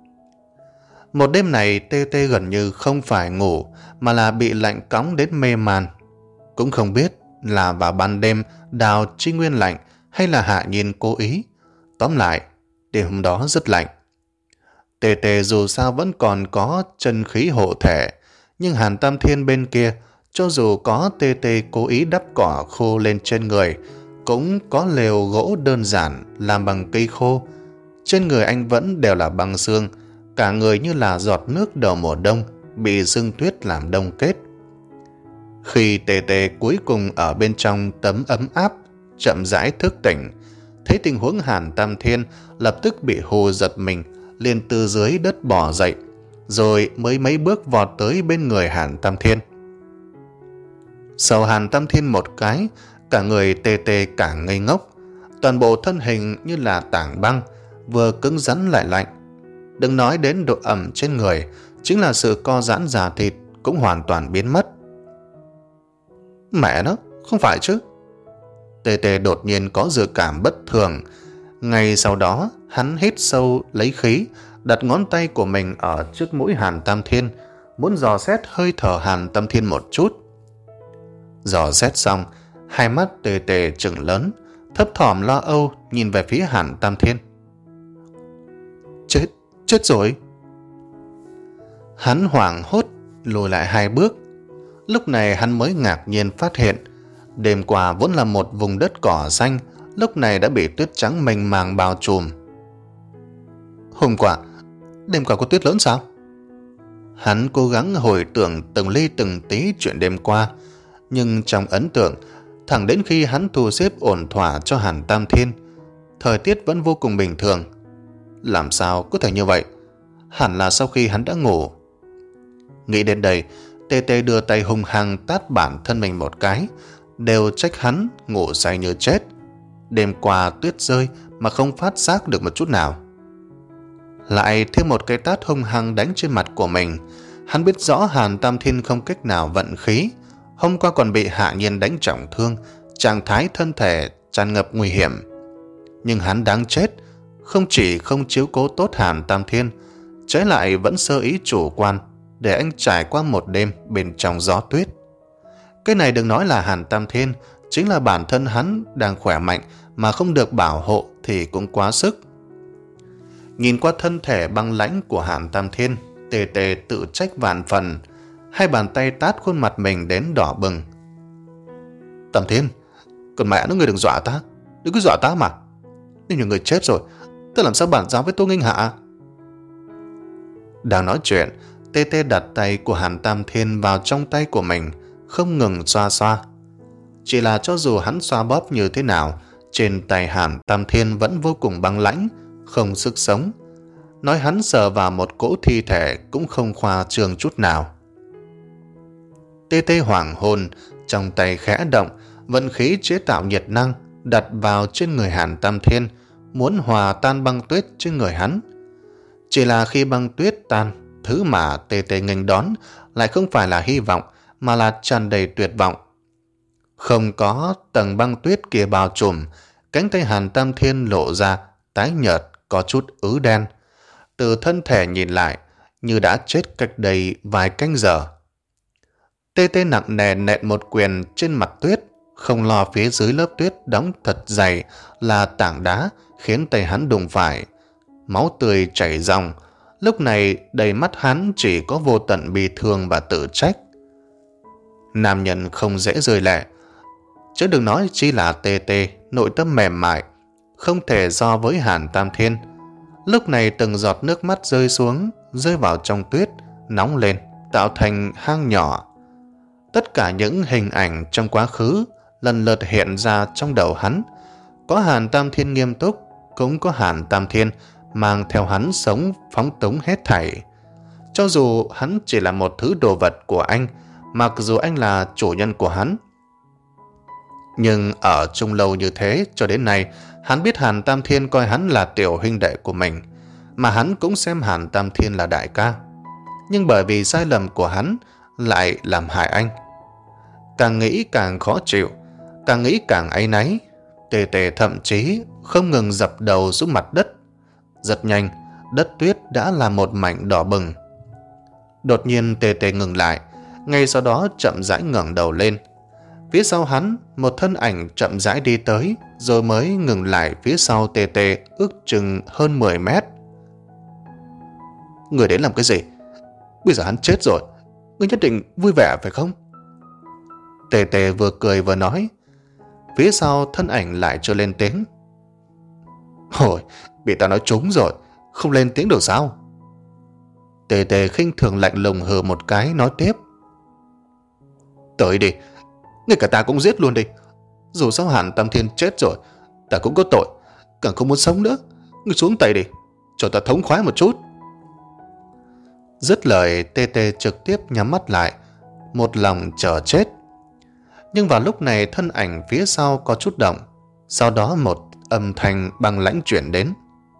Một đêm này Tê Tê gần như không phải ngủ, mà là bị lạnh cóng đến mê man. Cũng không biết là vào ban đêm Đào Chi Nguyên lạnh hay là Hạ Nhiên cố ý. Tóm lại, đêm hôm đó rất lạnh. Tê Tê dù sao vẫn còn có chân khí hộ thể, nhưng Hàn Tam Thiên bên kia, cho dù có Tê Tê cố ý đắp cỏ khô lên trên người, cũng có lều gỗ đơn giản làm bằng cây khô. Trên người anh vẫn đều là băng xương, cả người như là giọt nước đầu mùa đông, bị sương tuyết làm đông kết. Khi Tê Tê cuối cùng ở bên trong tấm ấm áp, chậm rãi thức tỉnh, thấy tình huống Hàn Tam Thiên, lập tức bị hù giật mình, liền từ dưới đất bò dậy, rồi mới mấy bước vọt tới bên người Hàn Tam Thiên. Sầu Hàn Tam Thiên một cái, cả người Tê Tê cả ngây ngốc, toàn bộ thân hình như là tảng băng, vừa cứng rắn lại lạnh. Đừng nói đến độ ẩm trên người, chính là sự co giãn da thịt cũng hoàn toàn biến mất. Mẹ nó, không phải chứ? Tê Tê đột nhiên có dự cảm bất thường. Ngay sau đó, hắn hít sâu lấy khí, đặt ngón tay của mình ở trước mũi Hàn Tam Thiên, muốn dò xét hơi thở Hàn Tam Thiên một chút. Dò xét xong, hai mắt Tê Tê trừng lớn, thấp thỏm lo âu nhìn về phía Hàn Tam Thiên. Chết, chết rồi. Hắn hoảng hốt lùi lại hai bước. Lúc này hắn mới ngạc nhiên phát hiện, đêm qua vốn là một vùng đất cỏ xanh, lúc này đã bị tuyết trắng mênh màng bao trùm. Hôm qua, đêm qua có tuyết lớn sao? Hắn cố gắng hồi tưởng từng ly từng tí chuyện đêm qua, nhưng trong ấn tượng, thẳng đến khi hắn thu xếp ổn thỏa cho Hàn Tam Thiên, thời tiết vẫn vô cùng bình thường. Làm sao có thể như vậy? Hẳn là sau khi hắn đã ngủ. Nghĩ đến đây, Tê Tê đưa tay hung hăng tát bản thân mình một cái, đều trách hắn ngủ say như chết. Đêm qua tuyết rơi mà không phát giác được một chút nào. lại thêm một cái tát hung hăng đánh trên mặt của mình. Hắn biết rõ Hàn Tam Thiên không cách nào vận khí, hôm qua còn bị Hạ Nhiên đánh trọng thương, trạng thái thân thể tràn ngập nguy hiểm. Nhưng hắn đáng chết, không chỉ không chiếu cố tốt Hàn Tam Thiên, trái lại vẫn sơ ý chủ quan để anh trải qua một đêm bên trong gió tuyết. Cái này đừng nói là Hàn Tam Thiên, chính là bản thân hắn đang khỏe mạnh mà không được bảo hộ thì cũng quá sức. Nhìn qua thân thể băng lãnh của Hàn Tam Thiên, Tề Tề tự trách vạn phần, hai bàn tay tát khuôn mặt mình đến đỏ bừng. Tam Thiên, còn mẹ nó, người đừng dọa ta, đừng cứ dọa ta mà. Nếu như người chết rồi, ta làm sao bàn giao với Tô Nghinh Hạ? Đang nói chuyện, Tê Tê đặt tay của Hàn Tam Thiên vào trong tay của mình, không ngừng xoa xoa. Chỉ là cho dù hắn xoa bóp như thế nào, trên tay Hàn Tam Thiên vẫn vô cùng băng lãnh, không sức sống. Nói hắn sờ vào một cỗ thi thể cũng không khoa trương chút nào. Tê Tê hoảng hồn, trong tay khẽ động, vận khí chế tạo nhiệt năng đặt vào trên người Hàn Tam Thiên, muốn hòa tan băng tuyết trên người hắn. Chỉ là khi băng tuyết tan, thứ mà Tê Tê nghênh đón lại không phải là hy vọng, mà là tràn đầy tuyệt vọng. Không có tầng băng tuyết kia bao trùm, cánh tay Hàn Tam Thiên lộ ra tái nhợt, có chút ứ đen. Từ thân thể nhìn lại, như đã chết cách đây vài canh giờ. Tê Tê nặng nề nện một quyền trên mặt tuyết, không lo phía dưới lớp tuyết đóng thật dày là tảng đá khiến tay hắn đụng phải. Máu tươi chảy ròng, lúc này đầy mắt hắn chỉ có vô tận bi thương và tự trách. Nam nhân không dễ rơi lệ, chứ đừng nói chi là Tê Tê, nội tâm mềm mại, không thể so với Hàn Tam Thiên. Lúc này từng giọt nước mắt rơi xuống, rơi vào trong tuyết, nóng lên, tạo thành hang nhỏ. Tất cả những hình ảnh trong quá khứ lần lượt hiện ra trong đầu hắn. Có Hàn Tam Thiên nghiêm túc, cũng có Hàn Tam Thiên mang theo hắn sống phóng túng hết thảy. Cho dù hắn chỉ là một thứ đồ vật của anh, mặc dù anh là chủ nhân của hắn. Nhưng ở chung lâu như thế cho đến nay, hắn biết Hàn Tam Thiên coi hắn là tiểu huynh đệ của mình, mà hắn cũng xem Hàn Tam Thiên là đại ca. Nhưng bởi vì sai lầm của hắn lại làm hại anh. Càng nghĩ càng khó chịu, càng nghĩ càng áy náy. Tề Tề thậm chí không ngừng dập đầu xuống mặt đất. Rất nhanh, đất tuyết đã là một mảnh đỏ bừng. Đột nhiên Tề Tề ngừng lại, ngay sau đó chậm rãi ngẩng đầu lên. Phía sau hắn, một thân ảnh chậm rãi đi tới, rồi mới ngừng lại phía sau Tề Tề ước chừng hơn mười mét. Người đến làm cái gì? Bây giờ hắn chết rồi, ngươi nhất định vui vẻ phải không? Tề Tề vừa cười vừa nói. Phía sau thân ảnh lại chưa lên tiếng. Ôi, bị ta nói trúng rồi, không lên tiếng được sao? Tề Tề khinh thường lạnh lùng hừ một cái, nói tiếp. Tới đi, ngay cả ta cũng giết luôn đi. Dù sao Hàn Tam Thiên chết rồi, ta cũng có tội, càng không muốn sống nữa. Ngươi xuống tay đi, cho ta thống khoái một chút. Dứt lời, Tê Tê trực tiếp nhắm mắt lại, một lòng chờ chết. Nhưng vào lúc này thân ảnh phía sau có chút động, sau đó một âm thanh băng lãnh chuyển đến.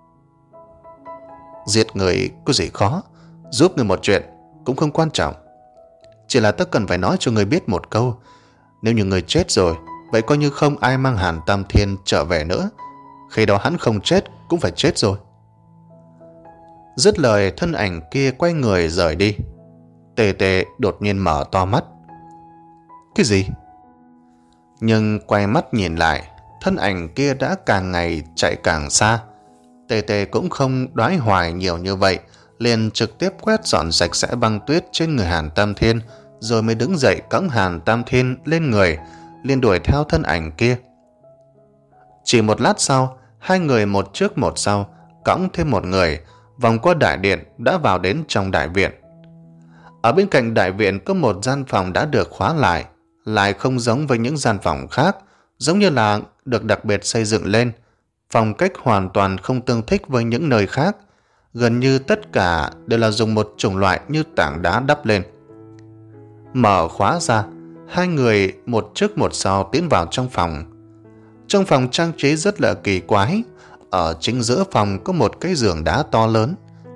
Giết người có gì khó, giúp người một chuyện cũng không quan trọng. Chỉ là ta cần phải nói cho người biết một câu. Nếu như người chết rồi, vậy coi như không ai mang Hàn Tam Thiên trở về nữa. Khi đó hắn không chết cũng phải chết rồi. Dứt lời, thân ảnh kia quay người rời đi. Tề Tề đột nhiên mở to mắt. Cái gì? Nhưng quay mắt nhìn lại, thân ảnh kia đã càng ngày chạy càng xa. Tề Tề cũng không đoái hoài nhiều như vậy, liền trực tiếp quét dọn sạch sẽ băng tuyết trên người Hàn Tam Thiên, rồi mới đứng dậy cõng Hàn Tam Thiên lên người, liền đuổi theo thân ảnh kia. Chỉ một lát sau, hai người một trước một sau, cõng thêm một người, vòng qua đại điện đã vào đến trong đại viện. Ở bên cạnh đại viện có một gian phòng đã được khóa lại, lại không giống với những gian phòng khác, giống như là được đặc biệt xây dựng lên. Phong cách hoàn toàn không tương thích với những nơi khác, gần như tất cả đều là dùng một chủng loại như tảng đá đắp lên. Mở khóa ra, hai người một trước một sau tiến vào trong phòng. Trong phòng trang trí rất là kỳ quái. Ở chính giữa phòng có một cái giường đá to lớn,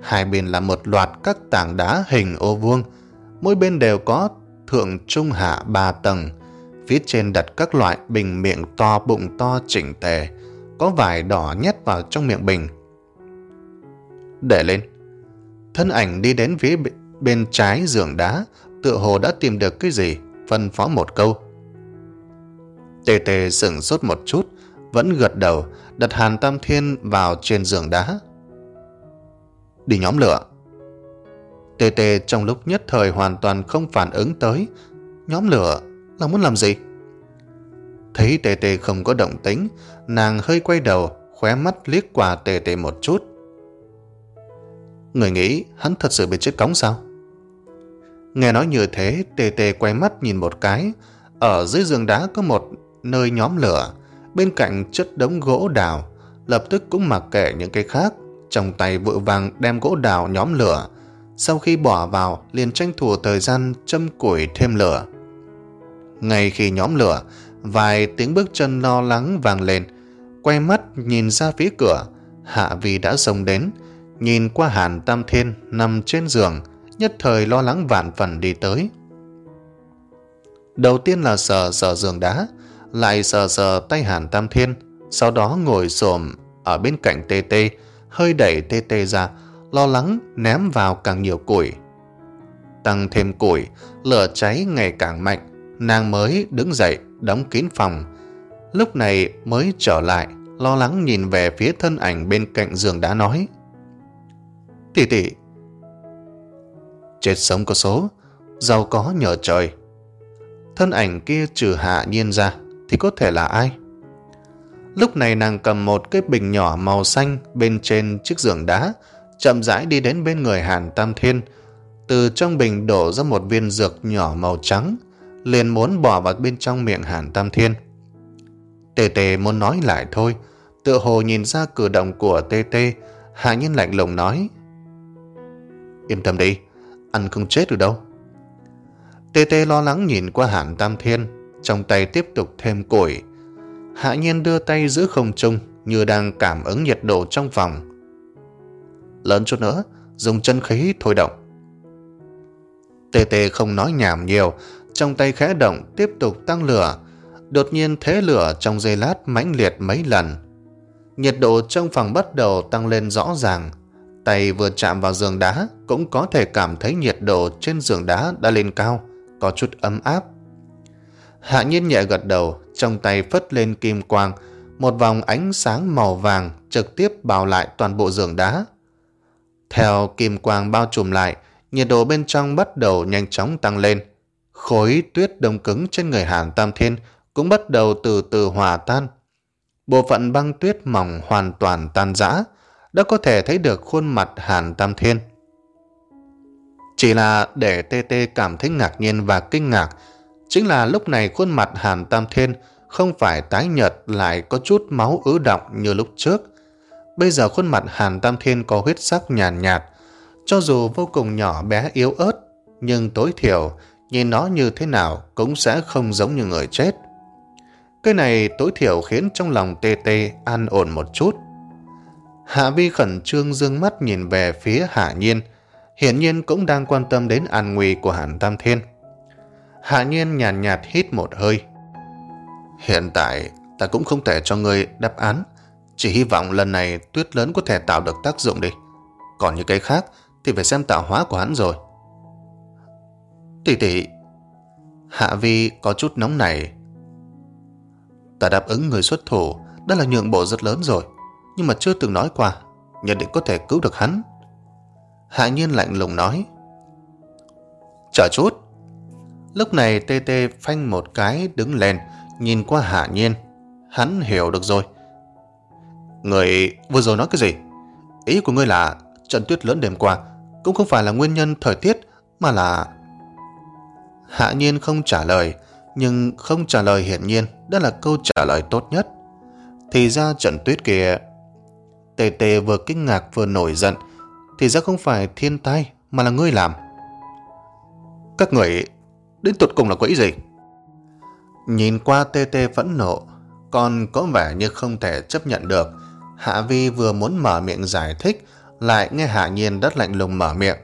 Hai bên là một loạt các tảng đá hình ô vuông, mỗi bên đều có thượng trung hạ ba tầng. Phía trên đặt các loại bình miệng to bụng to chỉnh tề, có vải đỏ nhét vào trong miệng bình. Để lên. Thân ảnh đi đến phía bên trái giường đá, tựa hồ đã tìm được cái gì, phân phó một câu. Tê Tê sửng sốt một chút, vẫn gật đầu, đặt Hàn Tam Thiên vào trên giường đá. Đi nhóm lửa. Tê Tê trong lúc nhất thời hoàn toàn không phản ứng tới. Nhóm lửa là muốn làm gì? Thấy Tê Tê không có động tĩnh, nàng hơi quay đầu, khóe mắt liếc qua Tê Tê một chút. Người nghĩ hắn thật sự bị chết cóng sao? Nghe nói như thế, Tê Tê quay mắt nhìn một cái. Ở dưới giường đá có một nơi nhóm lửa, bên cạnh chất đống gỗ đào. Lập tức cũng mặc kệ những cái khác, trong tay vội vàng đem gỗ đào nhóm lửa. Sau khi bỏ vào, liền tranh thủ thời gian châm củi thêm lửa. Ngay khi nhóm lửa, vài tiếng bước chân lo lắng vang lên. Quay mắt nhìn ra phía cửa, Hạ Vi đã xông đến, nhìn qua Hàn Tam Thiên nằm trên giường, nhất thời lo lắng vạn phần đi tới. Đầu tiên là sờ sờ giường đá, lại sờ sờ tay Hàn Tam Thiên, sau đó ngồi xổm ở bên cạnh Tê Tê, hơi đẩy Tê Tê ra, lo lắng ném vào càng nhiều củi. Tăng thêm củi, lửa cháy ngày càng mạnh, nàng mới đứng dậy đóng kín phòng. Lúc này mới trở lại, lo lắng nhìn về phía thân ảnh bên cạnh giường đá nói: Tỷ tỷ, chết sống có số, giàu có nhờ trời. Thân ảnh kia trừ Hạ Nhiên ra thì có thể là ai? Lúc này nàng cầm một cái bình nhỏ màu xanh bên trên chiếc giường đá, chậm rãi đi đến bên người Hàn Tam Thiên. Từ trong bình đổ ra một viên dược nhỏ màu trắng, liền muốn bỏ vào bên trong miệng Hàn Tam Thiên. Tê Tê muốn nói lại thôi, tựa hồ nhìn ra cử động của Tê Tê. Hạ Nhiên lạnh lùng nói: Yên tâm đi, ăn không chết được đâu. Tê Tê lo lắng nhìn qua Hàn Tam Thiên, trong tay tiếp tục thêm củi. Hạ Nhiên đưa tay giữ không trung, như đang cảm ứng nhiệt độ trong phòng. Lớn chút nữa, dùng chân khí thôi động. Tê Tê không nói nhảm nhiều, trong tay khẽ động tiếp tục tăng lửa. Đột nhiên thế lửa trong giây lát mãnh liệt mấy lần. Nhiệt độ trong phòng bắt đầu tăng lên rõ ràng. Tay vừa chạm vào giường đá cũng có thể cảm thấy nhiệt độ trên giường đá đã lên cao, có chút ấm áp. Hạ Nhiên nhẹ gật đầu, trong tay phất lên kim quang, một vòng ánh sáng màu vàng trực tiếp bao lại toàn bộ giường đá. Theo kim quang bao trùm lại, nhiệt độ bên trong bắt đầu nhanh chóng tăng lên. Khối tuyết đông cứng trên người Hàn Tam Thiên cũng bắt đầu từ từ hòa tan. Bộ phận băng tuyết mỏng hoàn toàn tan rã, đã có thể thấy được khuôn mặt Hàn Tam Thiên. Chỉ là để Tê Tê cảm thấy ngạc nhiên và kinh ngạc, chính là lúc này khuôn mặt Hàn Tam Thiên không phải tái nhợt lại có chút máu ứ đọng như lúc trước. Bây giờ khuôn mặt Hàn Tam Thiên có huyết sắc nhàn nhạt, nhạt, cho dù vô cùng nhỏ bé yếu ớt, nhưng tối thiểu nhìn nó như thế nào cũng sẽ không giống như người chết. Cái này tối thiểu khiến trong lòng Tê Tê an ổn một chút. Hạ Vi khẩn trương dương mắt nhìn về phía Hạ Nhiên, hiển nhiên cũng đang quan tâm đến an nguy của Hàn Tam Thiên. Hạ Nhiên nhàn nhạt, nhạt hít một hơi. Hiện tại ta cũng không thể cho ngươi đáp án, chỉ hy vọng lần này tuyết lớn có thể tạo được tác dụng đi. Còn những cái khác thì phải xem tạo hóa của hắn rồi. Tỷ tỷ. Hạ Vi có chút nóng nảy. Ta đáp ứng người xuất thủ đã là nhượng bộ rất lớn rồi, nhưng mà chưa từng nói qua nhất định có thể cứu được hắn. Hạ Nhiên lạnh lùng nói. Chờ chút. Lúc này Tê Tê phanh một cái đứng lên, nhìn qua Hạ Nhiên. Hắn hiểu được rồi. Người vừa rồi nói cái gì? Ý của ngươi là trận tuyết lớn đêm qua cũng không phải là nguyên nhân thời tiết, mà là... Hạ Nhiên không trả lời, nhưng không trả lời hiển nhiên đó là câu trả lời tốt nhất. Thì ra trận tuyết kia... Tê Tê vừa kinh ngạc vừa nổi giận. Thì ra không phải thiên tai mà là ngươi làm. Các người đến tụt cùng là có ý gì? Nhìn qua Tê Tê phẫn nộ, còn có vẻ như không thể chấp nhận được. Hạ Vi vừa muốn mở miệng giải thích, lại nghe Hạ Nhiên rất lạnh lùng mở miệng.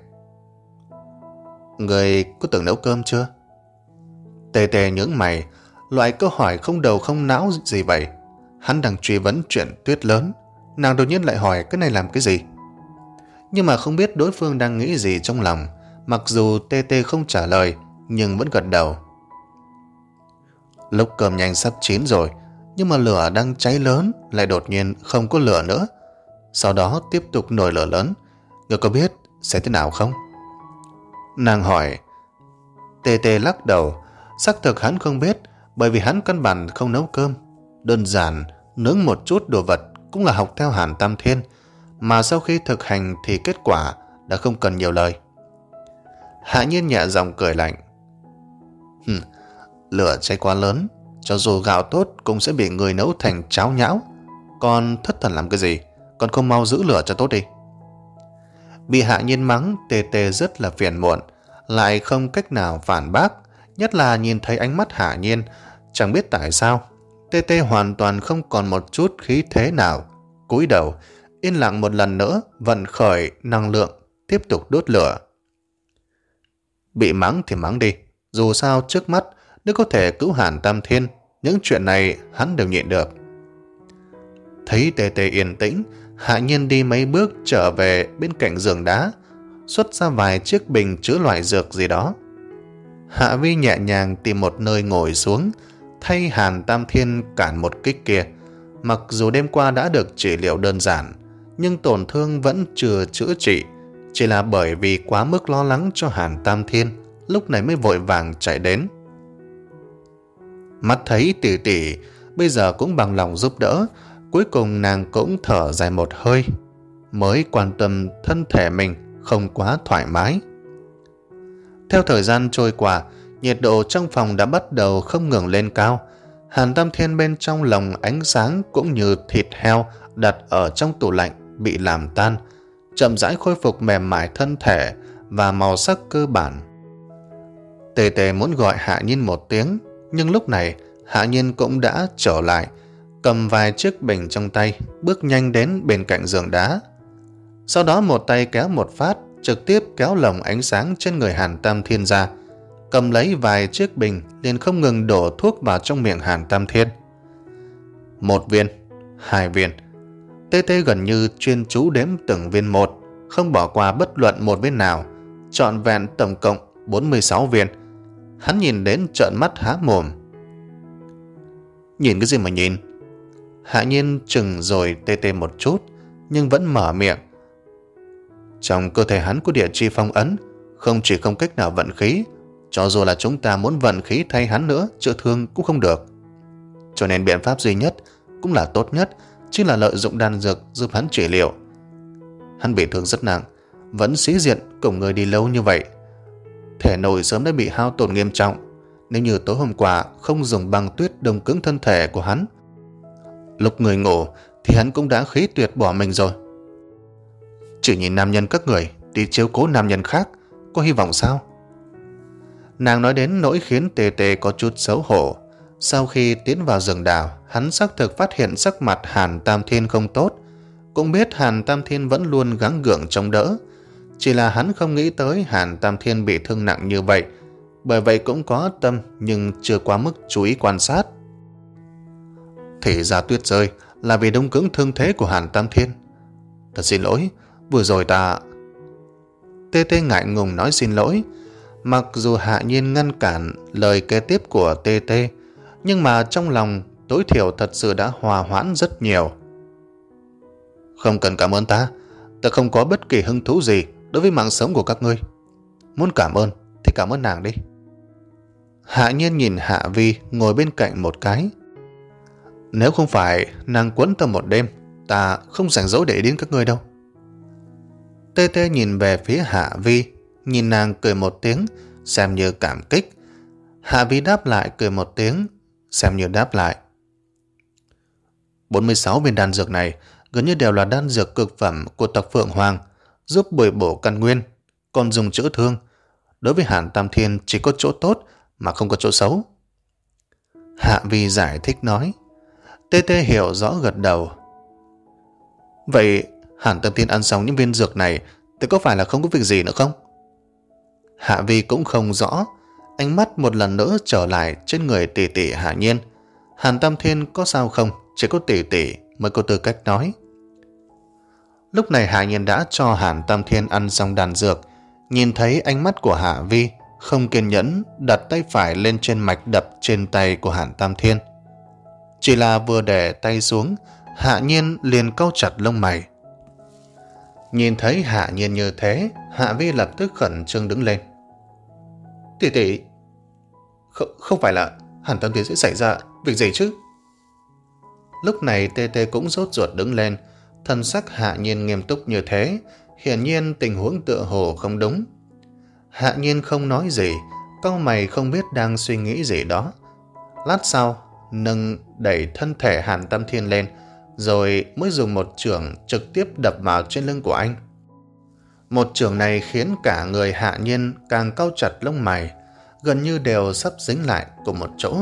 Người có từng nấu cơm chưa? Tê Tê nhướng mày, loại câu hỏi không đầu không não gì vậy? Hắn đang truy vấn chuyện tuyết lớn, nàng đột nhiên lại hỏi cái này làm cái gì? Nhưng mà không biết đối phương đang nghĩ gì trong lòng, mặc dù Tê Tê không trả lời, nhưng vẫn gật đầu. Lúc cơm nhanh sắp chín rồi, nhưng mà lửa đang cháy lớn lại đột nhiên không có lửa nữa. Sau đó tiếp tục nổi lửa lớn. Người có biết sẽ thế nào không? Nàng hỏi. Tê Tê lắc đầu. Xác thực hắn không biết, bởi vì hắn căn bản không nấu cơm. Đơn giản nướng một chút đồ vật cũng là học theo Hàn Tam Thiên, mà sau khi thực hành thì kết quả đã không cần nhiều lời. Hạ Nhiên nhẹ giọng cười lạnh. Hừm, lửa cháy quá lớn, cho dù gạo tốt cũng sẽ bị người nấu thành cháo nhão. Còn thất thần làm cái gì? Còn không mau giữ lửa cho tốt đi. Bị Hạ Nhiên mắng, Tê Tê rất là phiền muộn, lại không cách nào phản bác. Nhất là nhìn thấy ánh mắt Hạ Nhiên, chẳng biết tại sao Tê Tê hoàn toàn không còn một chút khí thế nào. Cúi đầu yên lặng một lần nữa, vận khởi năng lượng tiếp tục đốt lửa. Bị mắng thì mắng đi, dù sao trước mắt nếu có thể cứu Hàn Tam Thiên, những chuyện này hắn đều nhịn được. Thấy Tê Tê yên tĩnh, Hạ Nhiên đi mấy bước trở về bên cạnh giường đá, xuất ra vài chiếc bình chứa loại dược gì đó. Hạ Vi nhẹ nhàng tìm một nơi ngồi xuống, thay Hàn Tam Thiên cản một kích kia. Mặc dù đêm qua đã được trị liệu đơn giản, nhưng tổn thương vẫn chưa chữa trị, chỉ là bởi vì quá mức lo lắng cho Hàn Tam Thiên, lúc này mới vội vàng chạy đến. Mắt thấy tỷ tỷ bây giờ cũng bằng lòng giúp đỡ, cuối cùng nàng cũng thở dài một hơi, mới quan tâm thân thể mình không quá thoải mái. Theo thời gian trôi qua, nhiệt độ trong phòng đã bắt đầu không ngừng lên cao. Hàn Tam Thiên bên trong lồng ánh sáng cũng như thịt heo đặt ở trong tủ lạnh bị làm tan, chậm rãi khôi phục mềm mại thân thể và màu sắc cơ bản. Tê Tê muốn gọi Hạ Nhiên một tiếng, nhưng lúc này Hạ Nhiên cũng đã trở lại, cầm vài chiếc bình trong tay, bước nhanh đến bên cạnh giường đá. Sau đó một tay kéo một phát, trực tiếp kéo lồng ánh sáng trên người Hàn Tam Thiên ra, cầm lấy vài chiếc bình liền không ngừng đổ thuốc vào trong miệng Hàn Tam Thiên. Một viên, hai viên. Tê Tê gần như chuyên chú đếm từng viên một, không bỏ qua bất luận một viên nào, trọn vẹn tổng cộng bốn mươi sáu viên. Hắn nhìn đến trợn mắt há mồm. Nhìn cái gì mà nhìn? Hạ Nhiên chừng rồi Tê Tê một chút, nhưng vẫn mở miệng. Trong cơ thể hắn có địa chi phong ấn, không chỉ không cách nào vận khí, cho dù là chúng ta muốn vận khí thay hắn nữa, chữa thương cũng không được. Cho nên biện pháp duy nhất, cũng là tốt nhất, chính là lợi dụng đan dược giúp hắn trị liệu. Hắn bị thương rất nặng, vẫn sĩ diện cùng người đi lâu như vậy. Thể nội sớm đã bị hao tổn nghiêm trọng. Nếu như tối hôm qua không dùng băng tuyết đông cứng thân thể của hắn, lúc người ngủ thì hắn cũng đã khí tuyệt bỏ mình rồi. Chỉ nhìn nam nhân các người đi chiếu cố nam nhân khác, có hy vọng sao? Nàng nói đến nỗi khiến Tê Tê có chút xấu hổ. Sau khi tiến vào rừng đào, hắn xác thực phát hiện sắc mặt Hàn Tam Thiên không tốt, cũng biết Hàn Tam Thiên vẫn luôn gắng gượng chống đỡ. Chỉ là hắn không nghĩ tới Hàn Tam Thiên bị thương nặng như vậy, bởi vậy cũng có tâm nhưng chưa quá mức chú ý quan sát. Thì ra tuyết rơi là vì đông cứng thương thế của Hàn Tam Thiên. Thật xin lỗi, vừa rồi ta... Tê Tê ngại ngùng nói xin lỗi. Mặc dù Hạ Nhiên ngăn cản lời kế tiếp của Tê Tê, nhưng mà trong lòng tối thiểu thật sự đã hòa hoãn rất nhiều. Không cần cảm ơn ta, ta không có bất kỳ hứng thú gì đối với mạng sống của các ngươi. Muốn cảm ơn thì cảm ơn nàng đi. Hạ Nhiên nhìn Hạ Vi ngồi bên cạnh một cái. Nếu không phải nàng quấn tâm một đêm, ta không rảnh rỗi để đến các ngươi đâu. Tê Tê nhìn về phía Hạ Vi, nhìn nàng cười một tiếng, xem như cảm kích. Hạ Vi đáp lại cười một tiếng, xem như đáp lại. bốn mươi sáu viên đan dược này gần như đều là đan dược cực phẩm của tộc Phượng Hoàng, giúp bồi bổ căn nguyên, còn dùng chữa thương. Đối với Hàn Tam Thiên chỉ có chỗ tốt mà không có chỗ xấu. Hạ Vi giải thích nói. Tê Tê hiểu rõ gật đầu. Vậy Hàn Tâm Thiên ăn xong những viên dược này thì có phải là không có việc gì nữa không? Hạ Vi cũng không rõ, ánh mắt một lần nữa trở lại trên người tỷ tỷ Hạ Nhiên. Hàn Tam Thiên có sao không, chỉ có tỷ tỷ mới có tư cách nói. Lúc này Hạ Nhiên đã cho Hàn Tam Thiên ăn xong đan dược, nhìn thấy ánh mắt của Hạ Vi, không kiên nhẫn đặt tay phải lên trên mạch đập trên tay của Hàn Tam Thiên. Chỉ là vừa để tay xuống, Hạ Nhiên liền cau chặt lông mày. Nhìn thấy Hạ Nhiên như thế, Hạ Vi lập tức khẩn trương đứng lên. Tỷ tỷ, không, không phải là Hàn Tam Thiên sẽ xảy ra việc gì chứ? Lúc này Tê Tê cũng sốt ruột đứng lên, thân sắc Hạ Nhiên nghiêm túc như thế, hiển nhiên tình huống tựa hồ không đúng. Hạ Nhiên không nói gì, cau mày không biết đang suy nghĩ gì đó. Lát sau, nâng đẩy thân thể Hàn Tam Thiên lên, rồi mới dùng một chưởng trực tiếp đập vào trên lưng của anh. Một chưởng này khiến cả người Hạ Nhiên càng cau chặt lông mày, gần như đều sắp dính lại cùng một chỗ.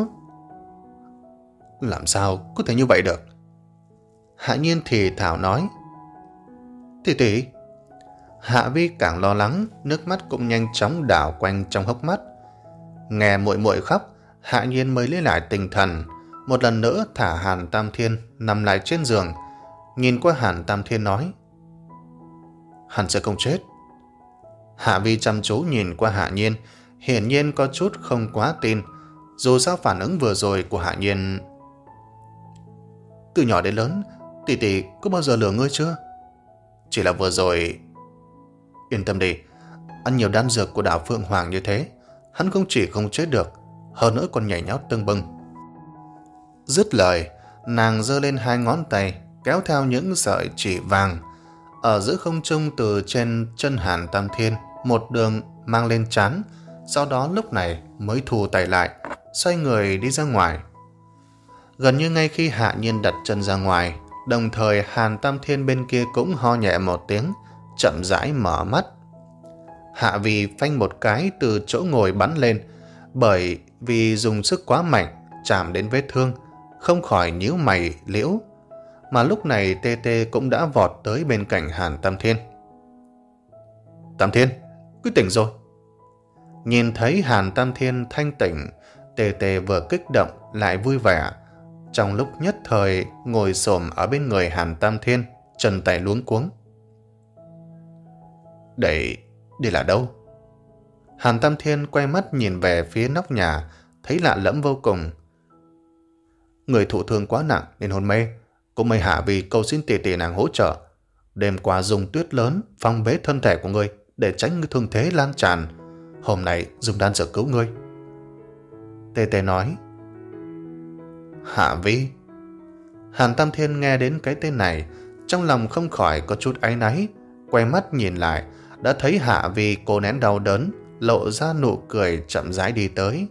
Làm sao có thể như vậy được? Hạ Nhiên thì thảo nói. Tỷ tỷ. Hạ Vi càng lo lắng, nước mắt cũng nhanh chóng đảo quanh trong hốc mắt. Nghe muội muội khóc, Hạ Nhiên mới lấy lại tinh thần, một lần nữa thả Hàn Tam Thiên nằm lại trên giường, nhìn qua Hàn Tam Thiên nói. Hắn sẽ không chết. Hạ Vi chăm chú nhìn qua Hạ Nhiên, hiển nhiên có chút không quá tin, dù sao phản ứng vừa rồi của Hạ Nhiên. Từ nhỏ đến lớn, tỷ tỷ có bao giờ lừa ngươi chưa? Chỉ là vừa rồi. Yên tâm đi, ăn nhiều đan dược của đảo Phượng Hoàng như thế, hắn không chỉ không chết được, hơn nữa còn nhảy nhót tưng bừng. Dứt lời, nàng giơ lên hai ngón tay, kéo theo những sợi chỉ vàng ở giữa không trung từ trên chân Hàn Tam Thiên một đường mang lên trán, sau đó lúc này mới thu tay lại, xoay người đi ra ngoài. Gần như ngay khi Hạ Nhiên đặt chân ra ngoài, đồng thời Hàn Tam Thiên bên kia cũng ho nhẹ một tiếng, chậm rãi mở mắt. Hạ Vi phanh một cái từ chỗ ngồi bắn lên, bởi vì dùng sức quá mạnh chạm đến vết thương, không khỏi nhíu mày liễu. Mà lúc này Tê Tê cũng đã vọt tới bên cạnh Hàn Tam Thiên. Tam Thiên, cứ tỉnh rồi. Nhìn thấy Hàn Tam Thiên thanh tỉnh, Tê Tê vừa kích động lại vui vẻ, trong lúc nhất thời ngồi xổm ở bên người Hàn Tam Thiên, chân tay luống cuống. Đây, đây là đâu? Hàn Tam Thiên quay mắt nhìn về phía nóc nhà, thấy lạ lẫm vô cùng. Người thụ thương quá nặng nên hôn mê, cũng may Hạ Vi cầu xin tỷ tỷ nàng hỗ trợ. Đêm qua dùng tuyết lớn phong bế thân thể của ngươi để tránh thương thế lan tràn. Hôm nay dùng đan dược cứu ngươi. Tê Tê nói. Hạ Vi. Hàn Tam Thiên nghe đến cái tên này, trong lòng không khỏi có chút áy náy, quay mắt nhìn lại, đã thấy Hạ Vi cố nén đau đớn, lộ ra nụ cười chậm rãi đi tới.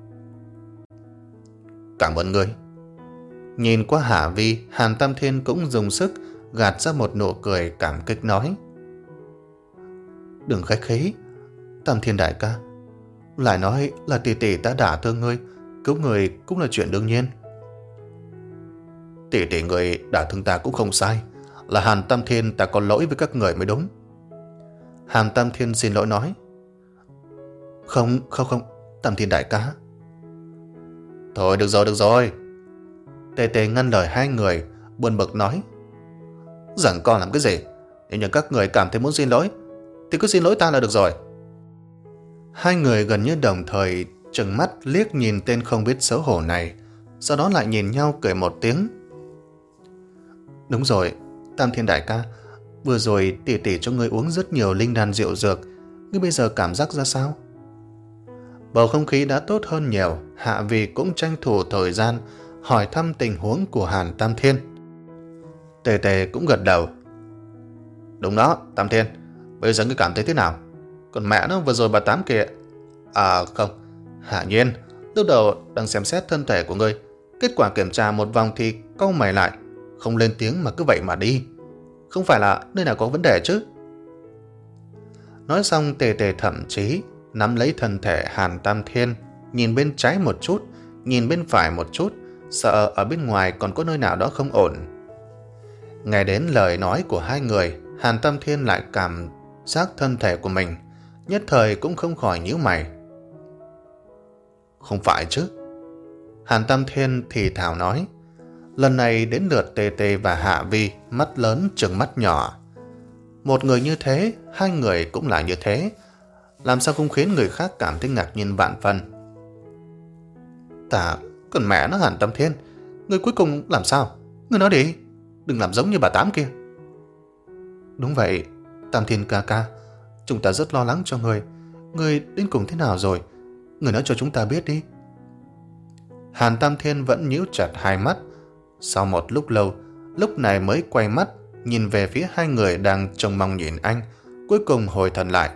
Cảm ơn ngươi. Nhìn qua Hạ Vi, Hàn Tam Thiên cũng dùng sức gạt ra một nụ cười cảm kích nói. Đừng khách khí, Tam Thiên đại ca. Lại nói là tỷ tỷ đã đả thương ngươi, cứu người cũng là chuyện đương nhiên. Tỷ tỷ người đả thương ta cũng không sai, là Hàn Tam Thiên ta có lỗi với các người mới đúng. Hàn Tam Thiên xin lỗi nói. Không, không, không, Tam Thiên đại ca. Thôi được rồi, được rồi. Tê Tê ngăn lời hai người, buồn bực nói. Giảng con làm cái gì? Nếu như các người cảm thấy muốn xin lỗi thì cứ xin lỗi ta là được rồi. Hai người gần như đồng thời trừng mắt liếc nhìn tên không biết xấu hổ này, sau đó lại nhìn nhau cười một tiếng. Đúng rồi, Tam Thiên đại ca, vừa rồi tỷ tỷ cho ngươi uống rất nhiều linh đan rượu dược, ngươi bây giờ cảm giác ra sao? Bầu không khí đã tốt hơn nhiều, Hạ Vi cũng tranh thủ thời gian hỏi thăm tình huống của Hàn Tam Thiên. Tề Tề cũng gật đầu. Đúng đó, Tam Thiên, bây giờ ngươi cảm thấy thế nào? Còn mẹ nó vừa rồi bà Tám kìa. À không, Hạ Nhiên, lúc đầu đang xem xét thân thể của ngươi, kết quả kiểm tra một vòng thì cau mày lại, không lên tiếng mà cứ vậy mà đi. Không phải là nơi nào có vấn đề chứ? Nói xong Tề Tề thậm chí nắm lấy thân thể Hàn Tam Thiên, nhìn bên trái một chút, nhìn bên phải một chút, sợ ở bên ngoài còn có nơi nào đó không ổn. Nghe đến lời nói của hai người, Hàn Tam Thiên lại cảm giác thân thể của mình, nhất thời cũng không khỏi nhíu mày. Không phải chứ? Hàn Tam Thiên thì thào nói. Lần này đến lượt Tê Tê và Hạ Vi mắt lớn trừng mắt nhỏ. Một người như thế, hai người cũng là như thế, làm sao không khiến người khác cảm thấy ngạc nhiên vạn phần. Ta, còn mẹ nó Hàn Tam Thiên, người cuối cùng làm sao? Ngươi nói đi, đừng làm giống như bà Tám kia. Đúng vậy, Tam Thiên ca ca, chúng ta rất lo lắng cho người. Người đến cùng thế nào rồi? Người nói cho chúng ta biết đi. Hàn Tam Thiên vẫn nhíu chặt hai mắt. Sau một lúc lâu, lúc này mới quay mắt, nhìn về phía hai người đang trông mong nhìn anh, cuối cùng hồi thần lại.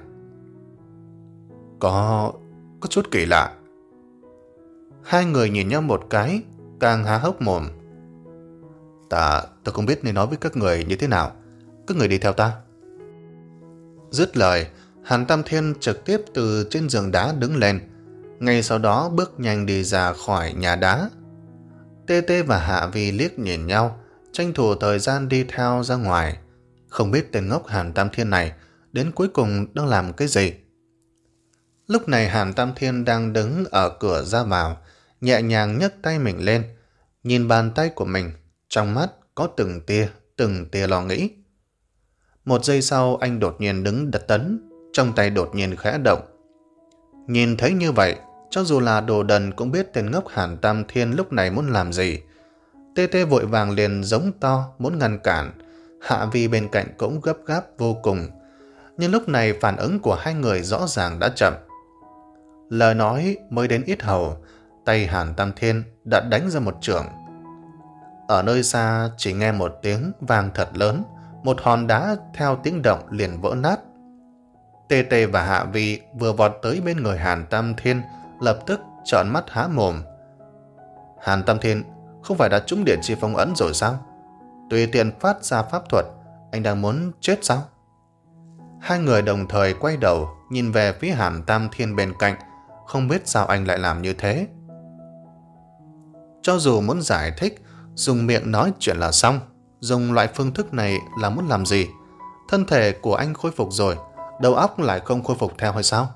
Có... có chút kỳ lạ. Hai người nhìn nhau một cái, càng há hốc mồm. Ta... ta không biết nên nói với các người như thế nào. Các người đi theo ta. Dứt lời, Hàn Tam Thiên trực tiếp từ trên giường đá đứng lên, ngay sau đó bước nhanh đi ra khỏi nhà đá. Tê Tê và Hạ Vi liếc nhìn nhau, tranh thủ thời gian đi theo ra ngoài. Không biết tên ngốc Hàn Tam Thiên này đến cuối cùng đang làm cái gì. Lúc này Hàn Tam Thiên đang đứng ở cửa ra vào, nhẹ nhàng nhấc tay mình lên, nhìn bàn tay của mình, trong mắt có từng tia, từng tia lo nghĩ. Một giây sau anh đột nhiên đứng đặt tấn, trong tay đột nhiên khẽ động. Nhìn thấy như vậy, cho dù là đồ đần cũng biết tên ngốc Hàn Tam Thiên lúc này muốn làm gì. Tê Tê vội vàng liền giống to muốn ngăn cản, Hạ Vi bên cạnh cũng gấp gáp vô cùng. Nhưng lúc này phản ứng của hai người rõ ràng đã chậm. Lời nói mới đến ít hầu, tay Hàn Tam Thiên đã đánh ra một chưởng. Ở nơi xa chỉ nghe một tiếng vang thật lớn, một hòn đá theo tiếng động liền vỡ nát. Tê Tê và Hạ Vi vừa vọt tới bên người Hàn Tam Thiên, lập tức trợn mắt há mồm. Hàn Tam Thiên không phải đã trúng điện chi phong ấn rồi sao? Tùy tiện phát ra pháp thuật, anh đang muốn chết sao? Hai người đồng thời quay đầu nhìn về phía Hàn Tam Thiên bên cạnh, không biết sao anh lại làm như thế. Cho dù muốn giải thích, dùng miệng nói chuyện là xong, dùng loại phương thức này là muốn làm gì? Thân thể của anh khôi phục rồi, đầu óc lại không khôi phục theo hay sao?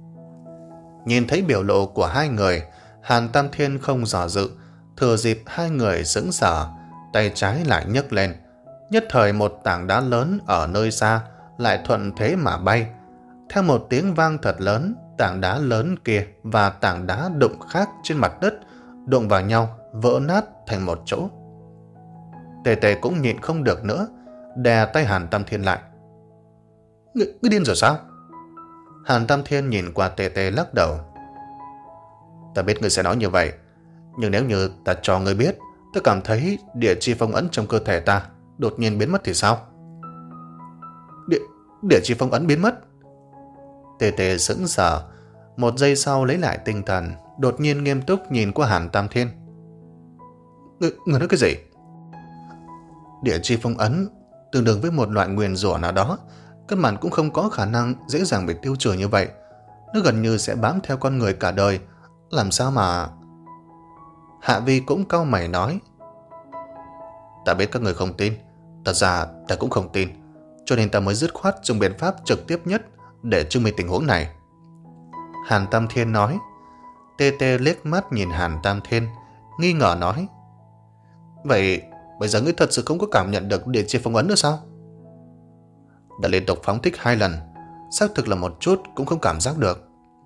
Nhìn thấy biểu lộ của hai người, Hàn Tam Thiên không dò dự, thừa dịp hai người sững sờ, tay trái lại nhấc lên. Nhất thời một tảng đá lớn ở nơi xa lại thuận thế mà bay. Theo một tiếng vang thật lớn, tảng đá lớn kia và tảng đá đụng khác trên mặt đất đụng vào nhau, vỡ nát thành một chỗ. Tê Tê cũng nhịn không được nữa, đè tay Hàn Tam Thiên lại. Ngươi, ngươi điên rồi sao? Hàn Tam Thiên nhìn qua Tê Tê lắc đầu. Ta biết ngươi sẽ nói như vậy, nhưng nếu như ta cho ngươi biết, ta cảm thấy địa chi phong ấn trong cơ thể ta đột nhiên biến mất thì sao? Địa, địa chi phong ấn biến mất? Tê Tê sững sờ, một giây sau lấy lại tinh thần, đột nhiên nghiêm túc nhìn qua Hàn Tam Thiên. Ngươi, ngươi nói cái gì? Địa chi phong ấn tương đương với một loại nguyền rủa nào đó, căn bản cũng không có khả năng dễ dàng bị tiêu trừ như vậy. Nó gần như sẽ bám theo con người cả đời. Làm sao mà... Hạ Vi cũng cau mày nói. Ta biết các người không tin, thật ra ta cũng không tin, cho nên ta mới dứt khoát dùng biện pháp trực tiếp nhất để chứng minh tình huống này. Hàn Tam Thiên nói. Tê Tê liếc mắt nhìn Hàn Tam Thiên, nghi ngờ nói. Vậy bây giờ ngươi thật sự không có cảm nhận được địa chi phong ấn nữa sao? Đã liên tục phóng thích hai lần, xác thực là một chút cũng không cảm giác được.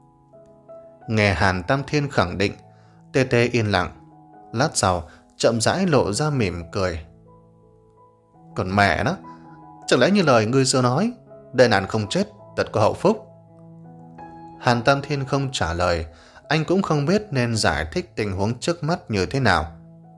Nghe Hàn Tam Thiên khẳng định, Tê Tê yên lặng. Lát sau chậm rãi lộ ra mỉm cười. Còn mẹ nó, chẳng lẽ như lời ngươi xưa nói, đại nạn không chết, tật có hậu phúc? Hàn Tam Thiên không trả lời, anh cũng không biết nên giải thích tình huống trước mắt như thế nào.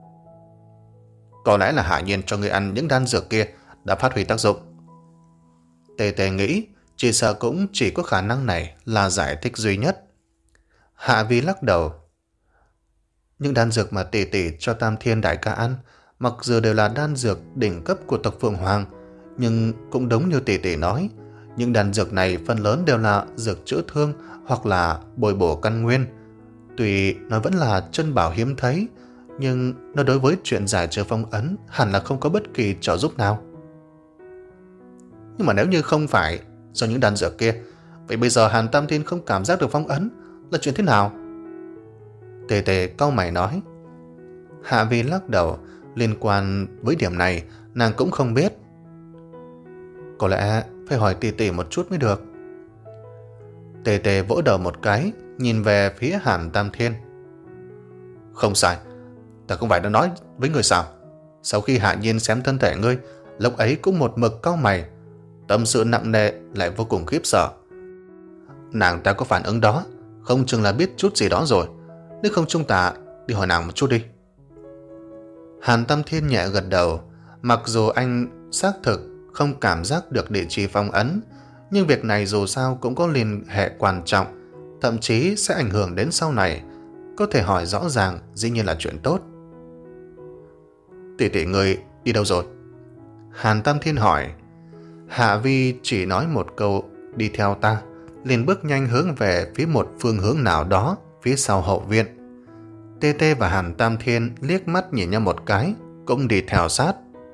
Có lẽ là Hạ Nhiên cho ngươi ăn những đan dược kia đã phát huy tác dụng. Tê Tê nghĩ chỉ sợ cũng chỉ có khả năng này là giải thích duy nhất. Hạ Vi lắc đầu. Những đan dược mà tỷ tỷ cho Tam Thiên đại ca ăn, mặc dù đều là đan dược đỉnh cấp của tộc Phượng Hoàng, nhưng cũng đúng như tỷ tỷ nói, những đan dược này phần lớn đều là dược chữa thương hoặc là bồi bổ căn nguyên. Tuy nó vẫn là chân bảo hiếm thấy, nhưng nó đối với chuyện giải trừ phong ấn hẳn là không có bất kỳ trợ giúp nào. Nhưng mà nếu như không phải do những đan dược kia, vậy bây giờ Hàn Tam Thiên không cảm giác được phong ấn là chuyện thế nào? Tề Tề cau mày nói. Hạ Vi lắc đầu, liên quan với điểm này nàng cũng không biết. Có lẽ phải hỏi tỉ tỉ một chút mới được. Tề Tề vỗ đầu một cái, nhìn về phía Hàn Tam Thiên. Không sai, ta không phải đã nói với người sao? Sau khi Hạ Nhiên xém thân thể ngươi, lúc ấy cũng một mực cau mày, tâm sự nặng nề lại vô cùng khiếp sợ. Nàng ta có phản ứng đó, không chừng là biết chút gì đó rồi. Nếu không chúng ta đi hỏi nàng một chút đi. Hàn Tam Thiên nhẹ gật đầu. Mặc dù anh xác thực không cảm giác được địa chỉ phong ấn, nhưng việc này dù sao cũng có liên hệ quan trọng, thậm chí sẽ ảnh hưởng đến sau này. Có thể hỏi rõ ràng dĩ nhiên là chuyện tốt. Tỷ tỷ người đi đâu rồi? Hàn Tam Thiên hỏi. Hạ Vi chỉ nói một câu đi theo ta, liền bước nhanh hướng về phía một phương hướng nào đó phía sau hậu viện. Tê Tê và Hàn Tam Thiên liếc mắt nhìn nhau một cái, cũng đi theo sát.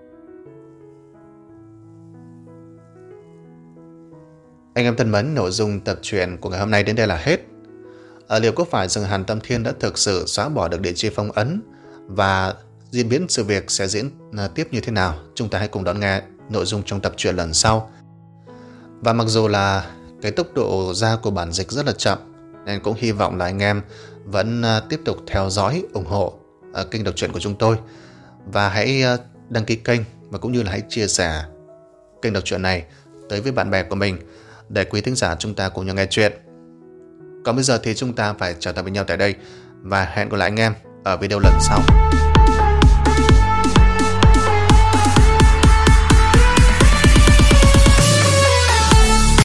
Anh em thân mến, nội dung tập truyện của ngày hôm nay đến đây là hết. À, liệu có phải rằng Hàn Tam Thiên đã thực sự xóa bỏ được địa chỉ phong ấn, và diễn biến sự việc sẽ diễn tiếp như thế nào? Chúng ta hãy cùng đón nghe nội dung trong tập truyện lần sau. Và mặc dù là cái tốc độ ra của bản dịch rất là chậm, nên cũng hy vọng là anh em vẫn uh, tiếp tục theo dõi, ủng hộ uh, kênh đọc truyện của chúng tôi. Và hãy uh, đăng ký kênh, và cũng như là hãy chia sẻ kênh đọc truyện này tới với bạn bè của mình, để quý thính giả chúng ta cùng nhau nghe chuyện. Còn bây giờ thì chúng ta phải chào tạm biệt nhau tại đây, và hẹn gặp lại anh em ở video lần sau.